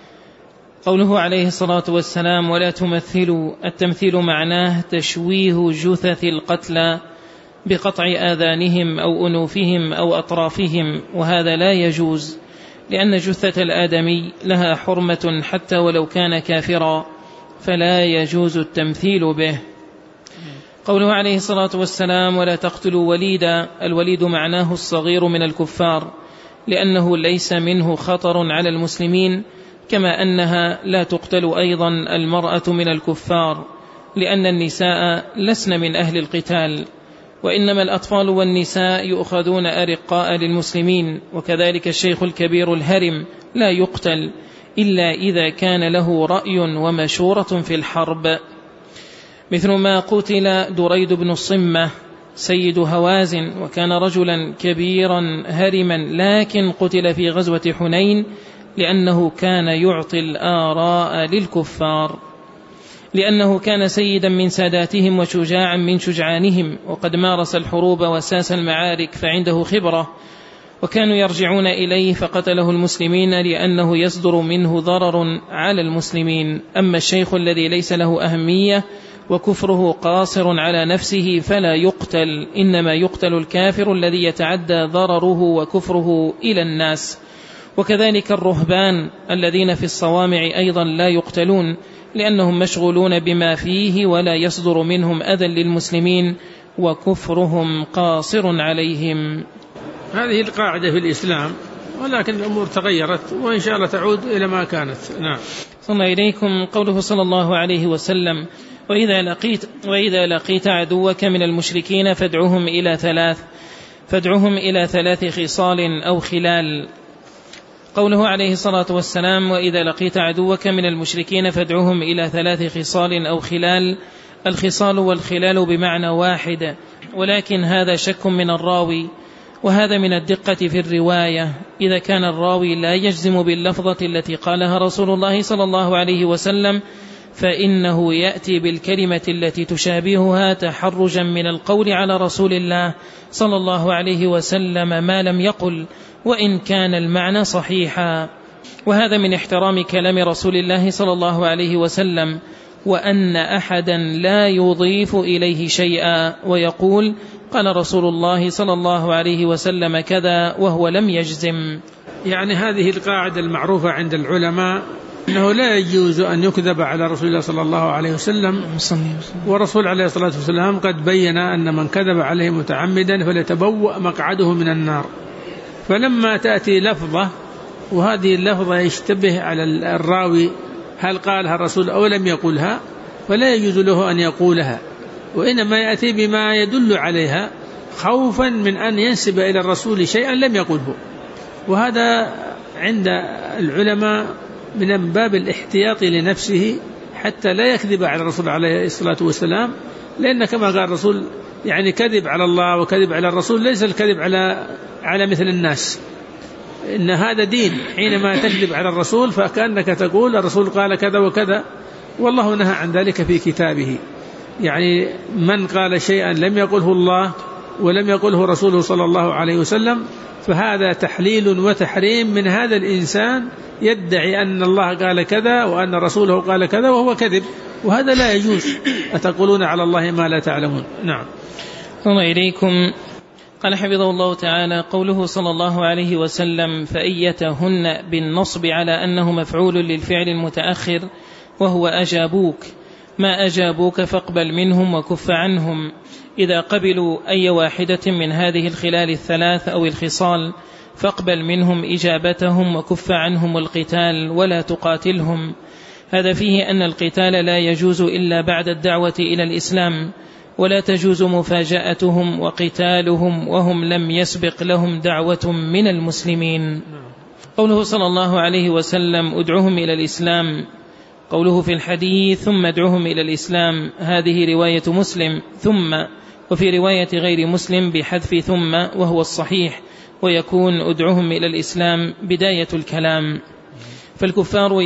قوله عليه الصلاة والسلام ولا تمثلوا، التمثيل معناه تشويه جثث القتلى بقطع آذانهم أو أنوفهم أو أطرافهم، وهذا لا يجوز، لأن جثة الآدمي لها حرمة حتى ولو كان كافرا، فلا يجوز التمثيل به. قوله عليه الصلاة والسلام ولا تقتلوا وليدا، الوليد معناه الصغير من الكفار، لأنه ليس منه خطر على المسلمين، كما أنها لا تقتل أيضا المرأة من الكفار، لأن النساء لسن من أهل القتال، وإنما الأطفال والنساء يؤخذون أرقاء للمسلمين. وكذلك الشيخ الكبير الهرم لا يقتل إلا إذا كان له رأي ومشورة في الحرب، مثل ما قتل دريد بن الصمة سيد هوازن، وكان رجلا كبيرا هرما، لكن قتل في غزوة حنين لأنه كان يعطي الآراء للكفار، لأنه كان سيدا من ساداتهم وشجاعا من شجعانهم، وقد مارس الحروب وساس المعارك فعنده خبرة، وكانوا يرجعون إليه فقتله المسلمين لأنه يصدر منه ضرر على المسلمين. أما الشيخ الذي ليس له أهمية وكفره قاصر على نفسه فلا يقتل، إنما يقتل الكافر الذي يتعدى ضرره وكفره إلى الناس. وكذلك الرهبان الذين في الصوامع أيضا لا يقتلون، لأنهم مشغولون بما فيه ولا يصدر منهم أذى للمسلمين، وكفرهم قاصر عليهم. هذه القاعدة في الإسلام، ولكن الأمور تغيرت وإن شاء الله تعود إلى ما كانت. نعم. صلى إليكم. قوله صلى الله عليه وسلم وإذا لقيت عدوك من المشركين فادعهم إلى ثلاث خصال أو خلال. قوله عليه الصلاة والسلام وإذا لقيت عدوك من المشركين فادعهم إلى ثلاث خصال أو خلال، الخصال والخلال بمعنى واحد، ولكن هذا شك من الراوي، وهذا من الدقة في الرواية. إذا كان الراوي لا يجزم باللفظة التي قالها رسول الله صلى الله عليه وسلم، فإنه يأتي بالكلمة التي تشابهها تحرجا من القول على رسول الله صلى الله عليه وسلم ما لم يقل، وإن كان المعنى صحيحا. وهذا من احترام كلام رسول الله صلى الله عليه وسلم، وأن أحدا لا يضيف إليه شيئا ويقول قال رسول الله صلى الله عليه وسلم كذا وهو لم يجزم. يعني هذه القاعدة المعروفة عند العلماء أنه لا يجوز أن يكذب على رسول الله صلى الله عليه وسلم، ورسول عليه الصلاة والسلام قد بين أن من كذب عليه متعمدا فليتبوأ مقعده من النار. فلما تأتي لفظة وهذه اللفظة يشتبه على الراوي هل قالها الرسول أو لم يقولها، فلا يجوز له أن يقولها، وإنما يأتي بما يدل عليها خوفا من أن ينسب إلى الرسول شيئا لم يقله. وهذا عند العلماء من باب الاحتياط لنفسه حتى لا يكذب على الرسول عليه الصلاة والسلام، لأن كما قال الرسول يعني كذب على الله وكذب على الرسول ليس الكذب على مثل الناس، إن هذا دين. حينما تكذب على الرسول فكأنك تقول الرسول قال كذا وكذا، والله نهى عن ذلك في كتابه. يعني من قال شيئا لم يقله الله ولم يقله رسوله صلى الله عليه وسلم فهذا تحليل وتحريم من هذا الإنسان يدعي أن الله قال كذا وأن رسوله قال كذا وهو كذب، وهذا لا يجوز. أتقولون على الله ما لا تعلمون. نعم. ثم إليكم. قال حفظه الله تعالى: قوله صلى الله عليه وسلم: فأيتهن بالنصب على أنه مفعول للفعل المتأخر، وهو أجابوك، ما أجابوك فاقبل منهم وكف عنهم. إذا قبلوا أي واحدة من هذه الخلال الثلاث أو الخصال فاقبل منهم إجابتهم وكف عنهم القتال ولا تقاتلهم. هذا فيه أن القتال لا يجوز إلا بعد الدعوة إلى الإسلام، ولا تجوز مفاجأتهم وقتالهم وهم لم يسبق لهم دعوة من المسلمين. قوله صلى الله عليه وسلم: ادعوهم إلى الإسلام، قوله في الحديث: ثم ادعوهم إلى الإسلام، هذه رواية مسلم، ثم، وفي رواية غير مسلم بحذف ثم، وهو الصحيح، ويكون ادعوهم إلى الإسلام بداية الكلام. فالكفار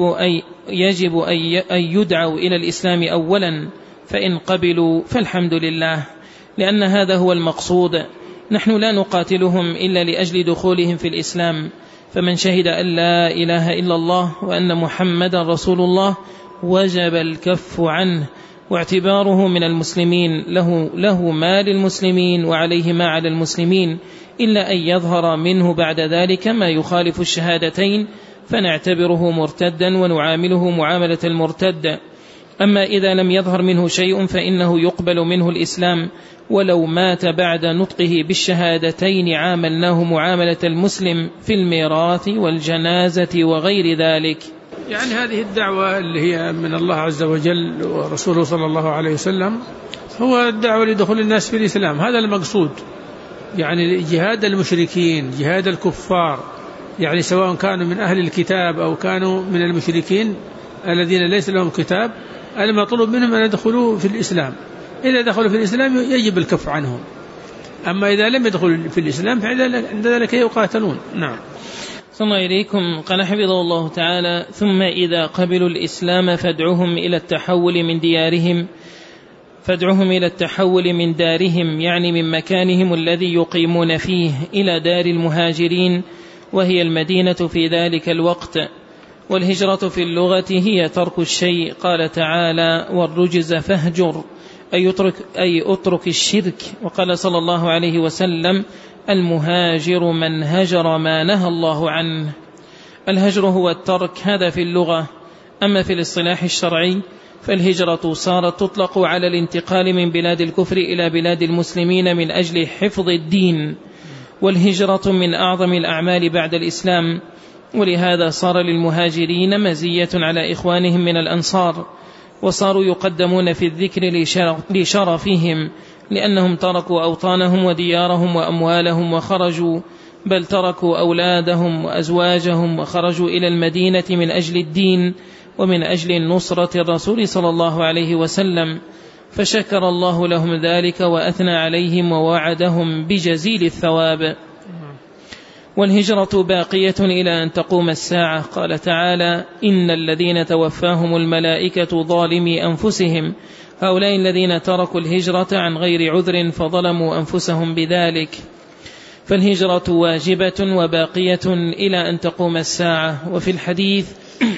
يجب أن يدعوا إلى الإسلام أولا، فإن قبلوا فالحمد لله، لأن هذا هو المقصود. نحن لا نقاتلهم إلا لأجل دخولهم في الإسلام، فمن شهد أن لا إله إلا الله وأن محمد رسول الله وجب الكف عنه، واعتباره من المسلمين، له ما للمسلمين وعليه ما على المسلمين، إلا أن يظهر منه بعد ذلك ما يخالف الشهادتين فنعتبره مرتدا ونعامله معاملة المرتد. أما إذا لم يظهر منه شيء فإنه يقبل منه الإسلام، ولو مات بعد نطقه بالشهادتين عاملناه معاملة المسلم في الميراث والجنازة وغير ذلك. يعني هذه الدعوة اللي هي من الله عز وجل ورسوله صلى الله عليه وسلم هو الدعوة لدخول الناس في الإسلام، هذا المقصود. يعني جهاد المشركين، جهاد الكفار، يعني سواء كانوا من أهل الكتاب أو كانوا من المشركين الذين ليس لهم كتاب، المطلوب منهم أن يدخلوا في الإسلام. إذا دخلوا في الإسلام يجب الكف عنهم، أما إذا لم يدخلوا في الإسلام فعند ذلك يقاتلون. نعم. صلى الله إليكم. قال حفظه الله تعالى: ثم إذا قبلوا الإسلام فادعوهم إلى التحول من دارهم، يعني من مكانهم الذي يقيمون فيه، إلى دار المهاجرين، وهي المدينة في ذلك الوقت. والهجرة في اللغة هي ترك الشيء، قال تعالى: والرجز فاهجر، أي أترك الشرك. وقال صلى الله عليه وسلم: المهاجر من هجر ما نهى الله عنه. الهجر هو الترك، هذا في اللغة. أما في الاصطلاح الشرعي فالهجرة صارت تطلق على الانتقال من بلاد الكفر إلى بلاد المسلمين من أجل حفظ الدين، والهجرة من أعظم الأعمال بعد الإسلام، ولهذا صار للمهاجرين مزية على إخوانهم من الأنصار، وصاروا يقدمون في الذكر لشرفهم، لأنهم تركوا أوطانهم وديارهم وأموالهم وخرجوا، بل تركوا أولادهم وأزواجهم وخرجوا إلى المدينة من أجل الدين ومن أجل نصرة الرسول صلى الله عليه وسلم، فشكر الله لهم ذلك وأثنى عليهم ووعدهم بجزيل الثواب. والهجرة باقية إلى أن تقوم الساعة. قال تعالى: إن الذين توفاهم الملائكة ظالمي أنفسهم، هؤلاء الذين تركوا الهجرة عن غير عذر فظلموا أنفسهم بذلك. فالهجرة واجبة وباقية إلى أن تقوم الساعة. وفي الحديث: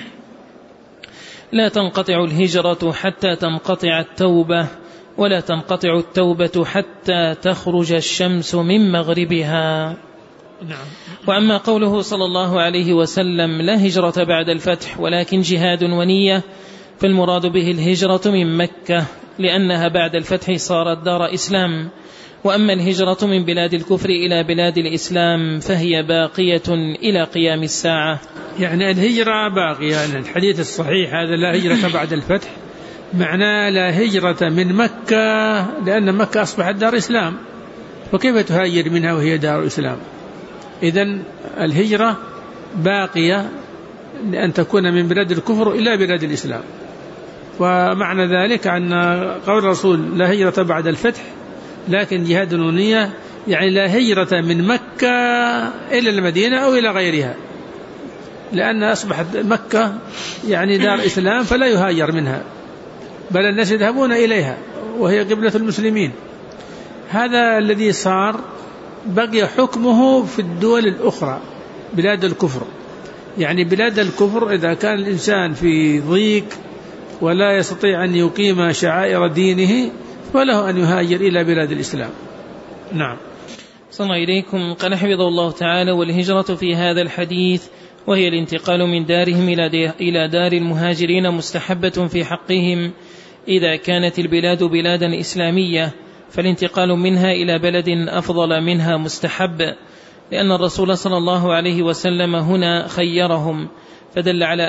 لا تنقطع الهجرة حتى تنقطع التوبة، ولا تنقطع التوبة حتى تخرج الشمس من مغربها. وأما قوله صلى الله عليه وسلم: لا هجرة بعد الفتح ولكن جهاد ونية، فالمراد به الهجرة من مكة، لأنها بعد الفتح صارت دار إسلام. وأما الهجرة من بلاد الكفر إلى بلاد الإسلام فهي باقية إلى قيام الساعة. يعني الهجرة باقية، يعني الحديث الصحيح هذا: لا هجرة بعد الفتح، معناه لا هجرة من مكة، لأن مكة أصبحت دار إسلام، وكيف تهاجر منها وهي دار إسلام؟ إذن الهجرة باقية لأن تكون من بلاد الكفر إلى بلاد الإسلام. ومعنى ذلك أن قول الرسول: لا هجرة بعد الفتح لكن جهاد ونية، يعني لا هجرة من مكة إلى المدينة أو إلى غيرها، لأن أصبحت مكة يعني دار إسلام فلا يهاجر منها، بل الناس يذهبون إليها وهي قبلة المسلمين. هذا الذي صار بقي حكمه في الدول الأخرى، بلاد الكفر. يعني بلاد الكفر إذا كان الإنسان في ضيق ولا يستطيع أن يقيم شعائر دينه فله أن يهاجر إلى بلاد الإسلام. نعم. صلى إليكم. قال حفظه الله تعالى: والهجرة في هذا الحديث وهي الانتقال من دارهم إلى دار المهاجرين مستحبة في حقهم إذا كانت البلاد بلادا إسلامية، فالانتقال منها إلى بلد أفضل منها مستحب، لأن الرسول صلى الله عليه وسلم هنا خيرهم، فدل على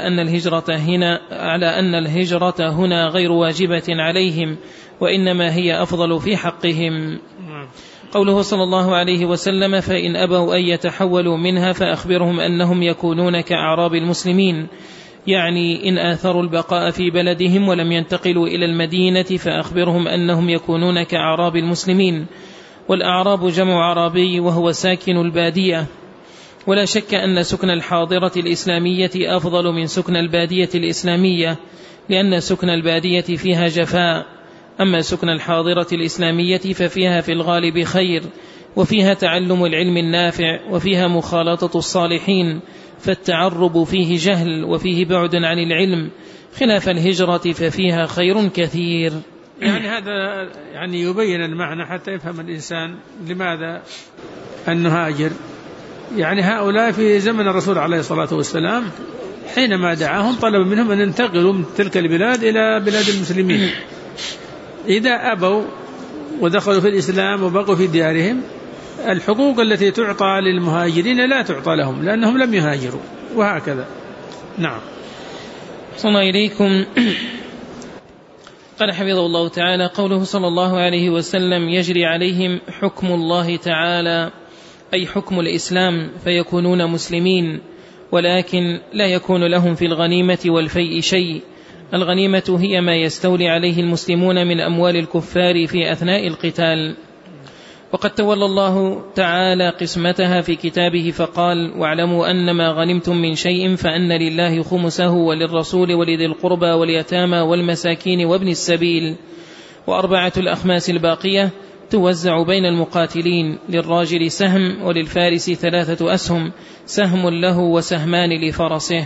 أن الهجرة هنا غير واجبة عليهم، وإنما هي أفضل في حقهم. قوله صلى الله عليه وسلم: فإن أبوا أن يتحولوا منها فأخبرهم أنهم يكونون كأعراب المسلمين، يعني إن آثروا البقاء في بلدهم ولم ينتقلوا إلى المدينة فأخبرهم أنهم يكونون كأعراب المسلمين. والأعراب جمع عربي وهو ساكن البادية، ولا شك أن سكن الحاضرة الإسلامية أفضل من سكن البادية الإسلامية، لأن سكن البادية فيها جفاء، أما سكن الحاضرة الإسلامية ففيها في الغالب خير، وفيها تعلم العلم النافع، وفيها مخالطة الصالحين، فالتعرب فيه جهل وفيه بعد عن العلم، خلاف الهجرة ففيها خير كثير. يعني هذا يعني يبين المعنى حتى يفهم الإنسان لماذا أن نهاجر. يعني هؤلاء في زمن الرسول عليه الصلاة والسلام حينما دعاهم طلب منهم أن ينتقلوا من تلك البلاد إلى بلاد المسلمين، إذا أبوا ودخلوا في الإسلام وبقوا في ديارهم الحقوق التي تعطى للمهاجرين لا تعطى لهم لأنهم لم يهاجروا، وهكذا. نعم. صلى إليكم. قال حفظه الله تعالى: قوله صلى الله عليه وسلم: يجري عليهم حكم الله تعالى، أي حكم الإسلام، فيكونون مسلمين، ولكن لا يكون لهم في الغنيمة والفيء شيء. الغنيمة هي ما يستولي عليه المسلمون من أموال الكفار في أثناء القتال، وقد تولى الله تعالى قسمتها في كتابه فقال: واعلموا أن ما غنمتم من شيء فأن لله خمسه وللرسول ولذي القربى واليتامى والمساكين وابن السبيل. وأربعة الأخماس الباقية توزع بين المقاتلين، للراجل سهم وللفارس 3 أسهم، سهم له وسهمان لفرسه.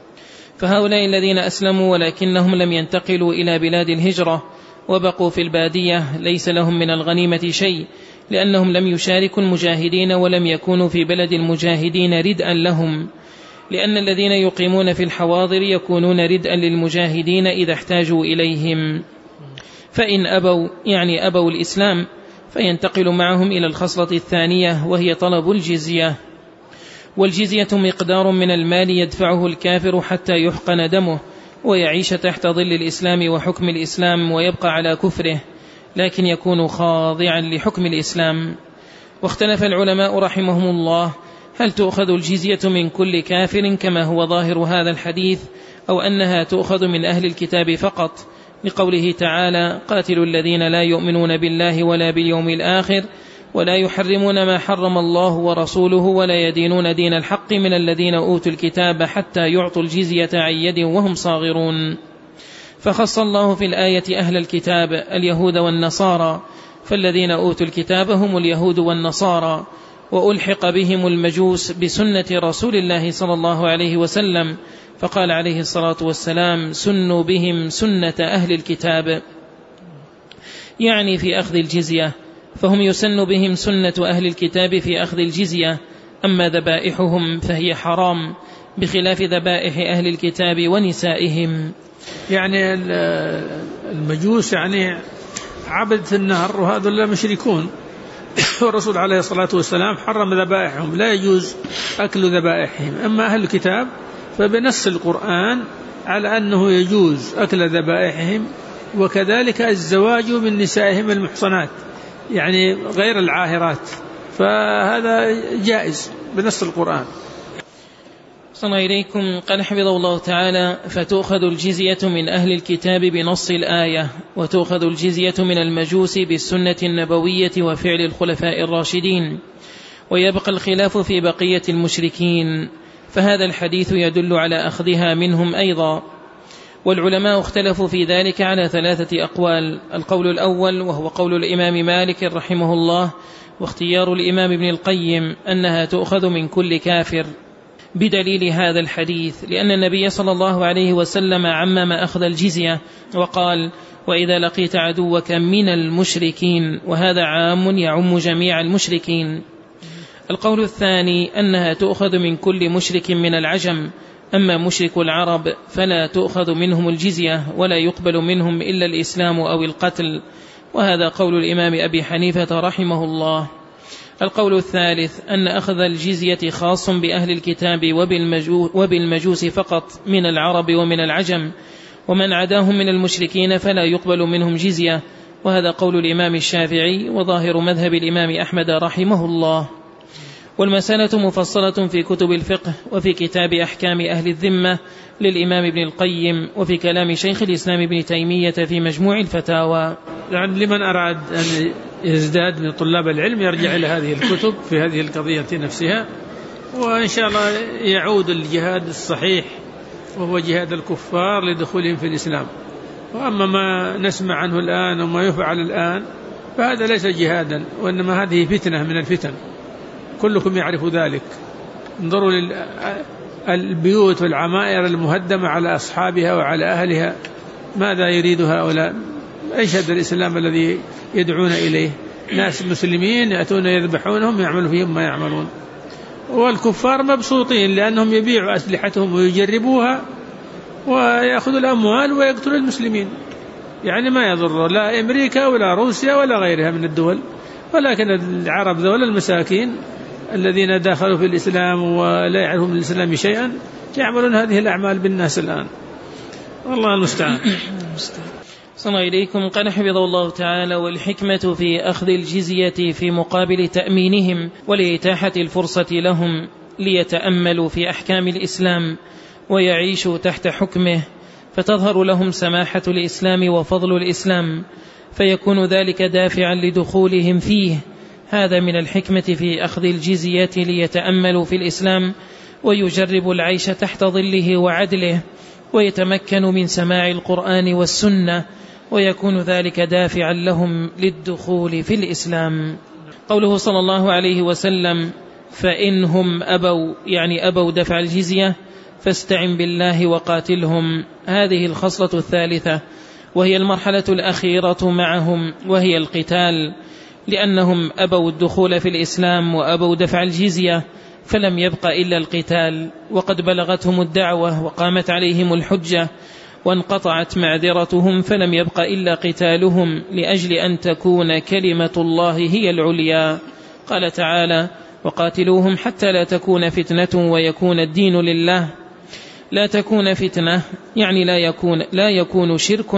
فهؤلاء الذين أسلموا ولكنهم لم ينتقلوا إلى بلاد الهجرة وبقوا في البادية ليس لهم من الغنيمة شيء، لأنهم لم يشاركوا المجاهدين ولم يكونوا في بلد المجاهدين ردءا لهم، لأن الذين يقيمون في الحواضر يكونون ردءا للمجاهدين إذا احتاجوا إليهم. فإن أبوا يعني أبوا الإسلام فينتقل معهم إلى الخصلة الثانية، وهي طلب الجزية. والجزية مقدار من المال يدفعه الكافر حتى يحقن دمه ويعيش تحت ظل الإسلام وحكم الإسلام ويبقى على كفره، لكن يكون خاضعا لحكم الإسلام. واختلف العلماء رحمهم الله هل تؤخذ الجزية من كل كافر كما هو ظاهر هذا الحديث، أو أنها تؤخذ من أهل الكتاب فقط، لقوله تعالى: قاتلوا الذين لا يؤمنون بالله ولا باليوم الآخر ولا يحرمون ما حرم الله ورسوله ولا يدينون دين الحق من الذين أوتوا الكتاب حتى يعطوا الجزية عن يد وهم صاغرون. فخص الله في الآية أهل الكتاب اليهود والنصارى، فالذين أوتوا الكتاب هم اليهود والنصارى، وألحق بهم المجوس بسنة رسول الله صلى الله عليه وسلم، فقال عليه الصلاة والسلام: سنوا بهم سنة أهل الكتاب، يعني في أخذ الجزية، فهم يسن بهم سنة أهل الكتاب في أخذ الجزية. أما ذبائحهم فهي حرام، بخلاف ذبائح أهل الكتاب ونسائهم. يعني المجوس يعني عبدة النهر، وهذا مشركون، والرسول عليه الصلاة والسلام حرم ذبائحهم، لا يجوز أكل ذبائحهم. أما أهل الكتاب فبنص القرآن على أنه يجوز أكل ذبائحهم، وكذلك الزواج من نسائهم المحصنات يعني غير العاهرات، فهذا جائز بنص القرآن. صلى إليكم. قال حفظه الله تعالى: فتؤخذ الجزية من أهل الكتاب بنص الآية، وتؤخذ الجزية من المجوس بالسنة النبوية وفعل الخلفاء الراشدين، ويبقى الخلاف في بقية المشركين، فهذا الحديث يدل على أخذها منهم أيضا. والعلماء اختلفوا في ذلك على 3 أقوال: القول الأول وهو قول الإمام مالك رحمه الله، واختيار الإمام ابن القيم أنها تؤخذ من كل كافر، بدليل هذا الحديث، لأن النبي صلى الله عليه وسلم عمم أخذ الجزية وقال: وإذا لقيت عدوك من المشركين، وهذا عام يعم جميع المشركين. القول الثاني أنها تؤخذ من كل مشرك من العجم، أما مشرك العرب فلا تؤخذ منهم الجزية ولا يقبل منهم إلا الإسلام أو القتل، وهذا قول الإمام أبي حنيفة رحمه الله. القول الثالث أن أخذ الجزية خاص بأهل الكتاب وبالمجوس فقط من العرب ومن العجم، ومن عداهم من المشركين فلا يقبل منهم جزية، وهذا قول الإمام الشافعي وظاهر مذهب الإمام أحمد رحمه الله. والمسألة مفصلة في كتب الفقه وفي كتاب أحكام أهل الذمة للإمام ابن القيم، وفي كلام شيخ الإسلام ابن تيمية في مجموع الفتاوى. يعني لمن أراد أن يزداد من طلاب العلم يرجع إلى هذه الكتب في هذه القضية نفسها، وإن شاء الله يعود الجهاد الصحيح وهو جهاد الكفار لدخولهم في الإسلام. وأما ما نسمع عنه الآن وما يفعل الآن فهذا ليس جهادا، وإنما هذه فتنة من الفتن، كلكم يعرف ذلك. انظروا للبيوت والعمائر المهدمة على أصحابها وعلى أهلها، ماذا يريد هؤلاء؟ أيش هذا الإسلام الذي يدعون إليه؟ ناس مسلمين يأتون يذبحونهم يعملوا فيهم ما يعملون، والكفار مبسوطين لأنهم يبيعوا أسلحتهم ويجربوها ويأخذوا الأموال ويقتلوا المسلمين، يعني ما يضر لا أمريكا ولا روسيا ولا غيرها من الدول. ولكن العرب ذول المساكين الذين دخلوا في الإسلام ولا يعرفون من الإسلام شيئا يعملون هذه الأعمال بالناس الآن، والله المستعان. صلى إليكم. قال حفظه الله تعالى: والحكمة في أخذ الجزية في مقابل تأمينهم ولإتاحة الفرصة لهم ليتأملوا في أحكام الإسلام ويعيشوا تحت حكمه، فتظهر لهم سماحة الإسلام وفضل الإسلام، فيكون ذلك دافعا لدخولهم فيه. هذا من الحكمة في أخذ الجزية ليتأملوا في الإسلام ويجربوا العيش تحت ظله وعدله، ويتمكنوا من سماع القرآن والسنة، ويكون ذلك دافعا لهم للدخول في الإسلام. قوله صلى الله عليه وسلم: فإنهم أبوا، يعني أبوا دفع الجزية، فاستعن بالله وقاتلهم. هذه الخصلة الثالثة، وهي المرحلة الأخيرة معهم، وهي القتال، لأنهم أبوا الدخول في الإسلام وأبوا دفع الجزية، فلم يبق إلا القتال، وقد بلغتهم الدعوة وقامت عليهم الحجة وانقطعت معذرتهم، فلم يبق إلا قتالهم لأجل أن تكون كلمة الله هي العليا. قال تعالى: وقاتلوهم حتى لا تكون فتنة ويكون الدين لله. لا تكون فتنة يعني لا يكون شرك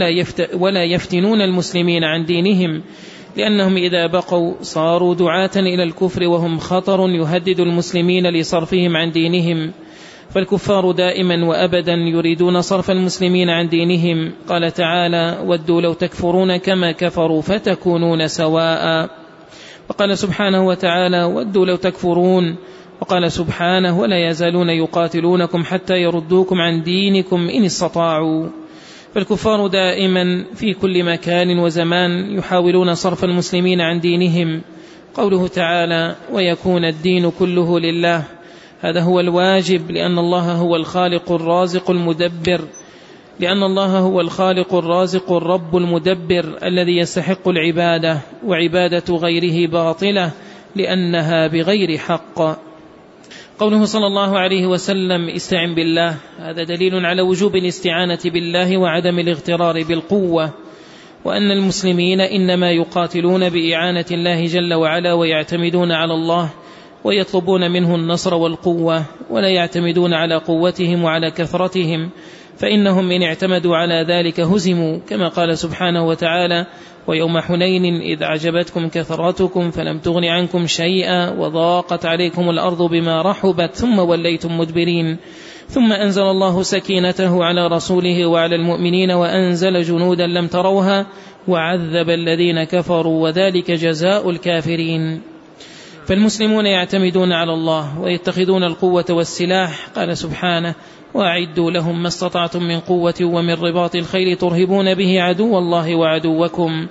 ولا يفتنون المسلمين عن دينهم، لأنهم إذا بقوا صاروا دعاة إلى الكفر، وهم خطر يهدد المسلمين لصرفهم عن دينهم. فالكفار دائما وأبدا يريدون صرف المسلمين عن دينهم. قال تعالى: ودوا لو تكفرون كما كفروا فتكونون سواء. وقال سبحانه وتعالى: ودوا لو تكفرون. وقال سبحانه: ولا يزالون يقاتلونكم حتى يردوكم عن دينكم إن استطاعوا. فالكفار دائما في كل مكان وزمان يحاولون صرف المسلمين عن دينهم. قوله تعالى: ويكون الدين كله لله، هذا هو الواجب، لأن الله هو الخالق الرازق المدبر، لأن الله هو الخالق الرازق الرب المدبر الذي يستحق العبادة، وعبادة غيره باطلة لأنها بغير حق. قوله صلى الله عليه وسلم: استعن بالله، هذا دليل على وجوب الاستعانة بالله وعدم الاغترار بالقوة، وأن المسلمين إنما يقاتلون بإعانة الله جل وعلا، ويعتمدون على الله ويطلبون منه النصر والقوة، ولا يعتمدون على قوتهم وعلى كثرتهم، فإنهم إن اعتمدوا على ذلك هزموا، كما قال سبحانه وتعالى: ويوم حنين إذ أعجبتكم كثرتكم فلم تغن عنكم شيئا وضاقت عليكم الأرض بما رحبت ثم وليتم مدبرين. ثم أنزل الله سكينته على رسوله وعلى المؤمنين وأنزل جنودا لم تروها وعذب الذين كفروا وذلك جزاء الكافرين. فالمسلمون يعتمدون على الله ويتخذون القوة والسلاح. قال سبحانه: وأعدوا لهم ما استطعتم من قوة ومن رباط الخيل ترهبون به عدو الله وعدوكم.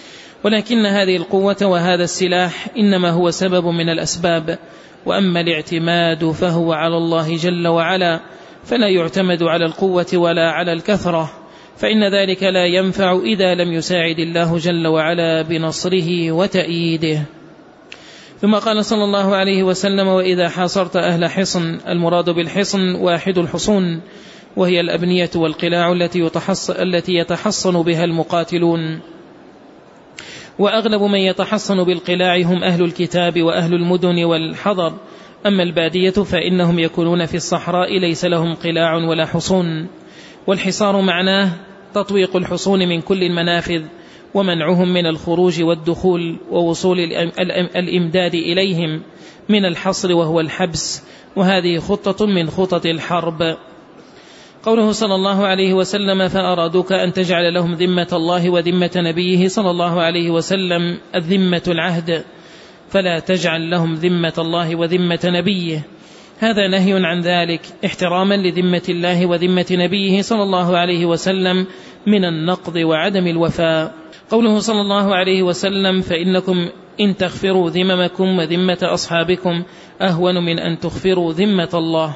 ولكن هذه القوة وهذا السلاح إنما هو سبب من الأسباب، وأما الاعتماد فهو على الله جل وعلا، فلا يعتمد على القوة ولا على الكثرة، فإن ذلك لا ينفع إذا لم يساعد الله جل وعلا بنصره وتأييده. ثم قال صلى الله عليه وسلم: وإذا حاصرت أهل حصن، المراد بالحصن واحد الحصون، وهي الأبنية والقلاع التي يتحصن بها المقاتلون، وأغلب من يتحصن بالقلاع هم أهل الكتاب وأهل المدن والحضر، أما البادية فإنهم يكونون في الصحراء ليس لهم قلاع ولا حصون. والحصار معناه تطويق الحصون من كل المنافذ ومنعهم من الخروج والدخول ووصول الإمداد إليهم من الحصر وهو الحبس، وهذه خطة من خطط الحرب. قوله صلى الله عليه وسلم: فأرادوك أن تجعل لهم ذمة الله وذمة نبيه صلى الله عليه وسلم، الذمة العهد، فلا تجعل لهم ذمة الله وذمة نبيه. هذا نهي عن ذلك احتراما لذمة الله وذمة نبيه صلى الله عليه وسلم من النقض وعدم الوفاء. قوله صلى الله عليه وسلم: فإنكم إن تغفروا ذممكم وذمة أصحابكم أهون من أن تغفروا ذمة الله،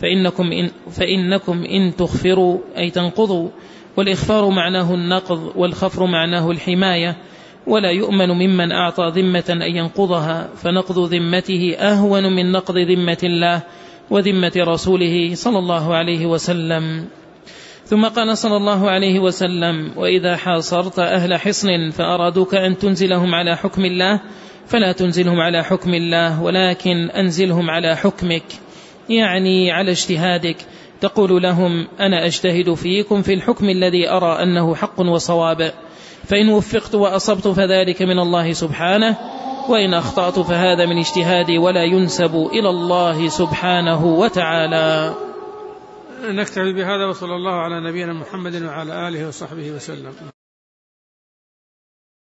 فإنكم إن تغفروا أي تنقضوا، والإغفار معناه النقض والخفر معناه الحماية، ولا يؤمن ممن أعطى ذمة أن ينقضها، فنقض ذمته أهون من نقض ذمة الله وذمة رسوله صلى الله عليه وسلم. ثم قال صلى الله عليه وسلم: وإذا حاصرت أهل حصن فأرادوك أن تنزلهم على حكم الله فلا تنزلهم على حكم الله، ولكن أنزلهم على حكمك، يعني على اجتهادك، تقول لهم: أنا أجتهد فيكم في الحكم الذي أرى أنه حق وصواب، فإن وفقت وأصبت فذلك من الله سبحانه، وإن أخطأت فهذا من اجتهادي ولا ينسب إلى الله سبحانه وتعالى. نكتفي بهذا، وصلى الله على نبينا محمد وعلى آله وصحبه وسلم.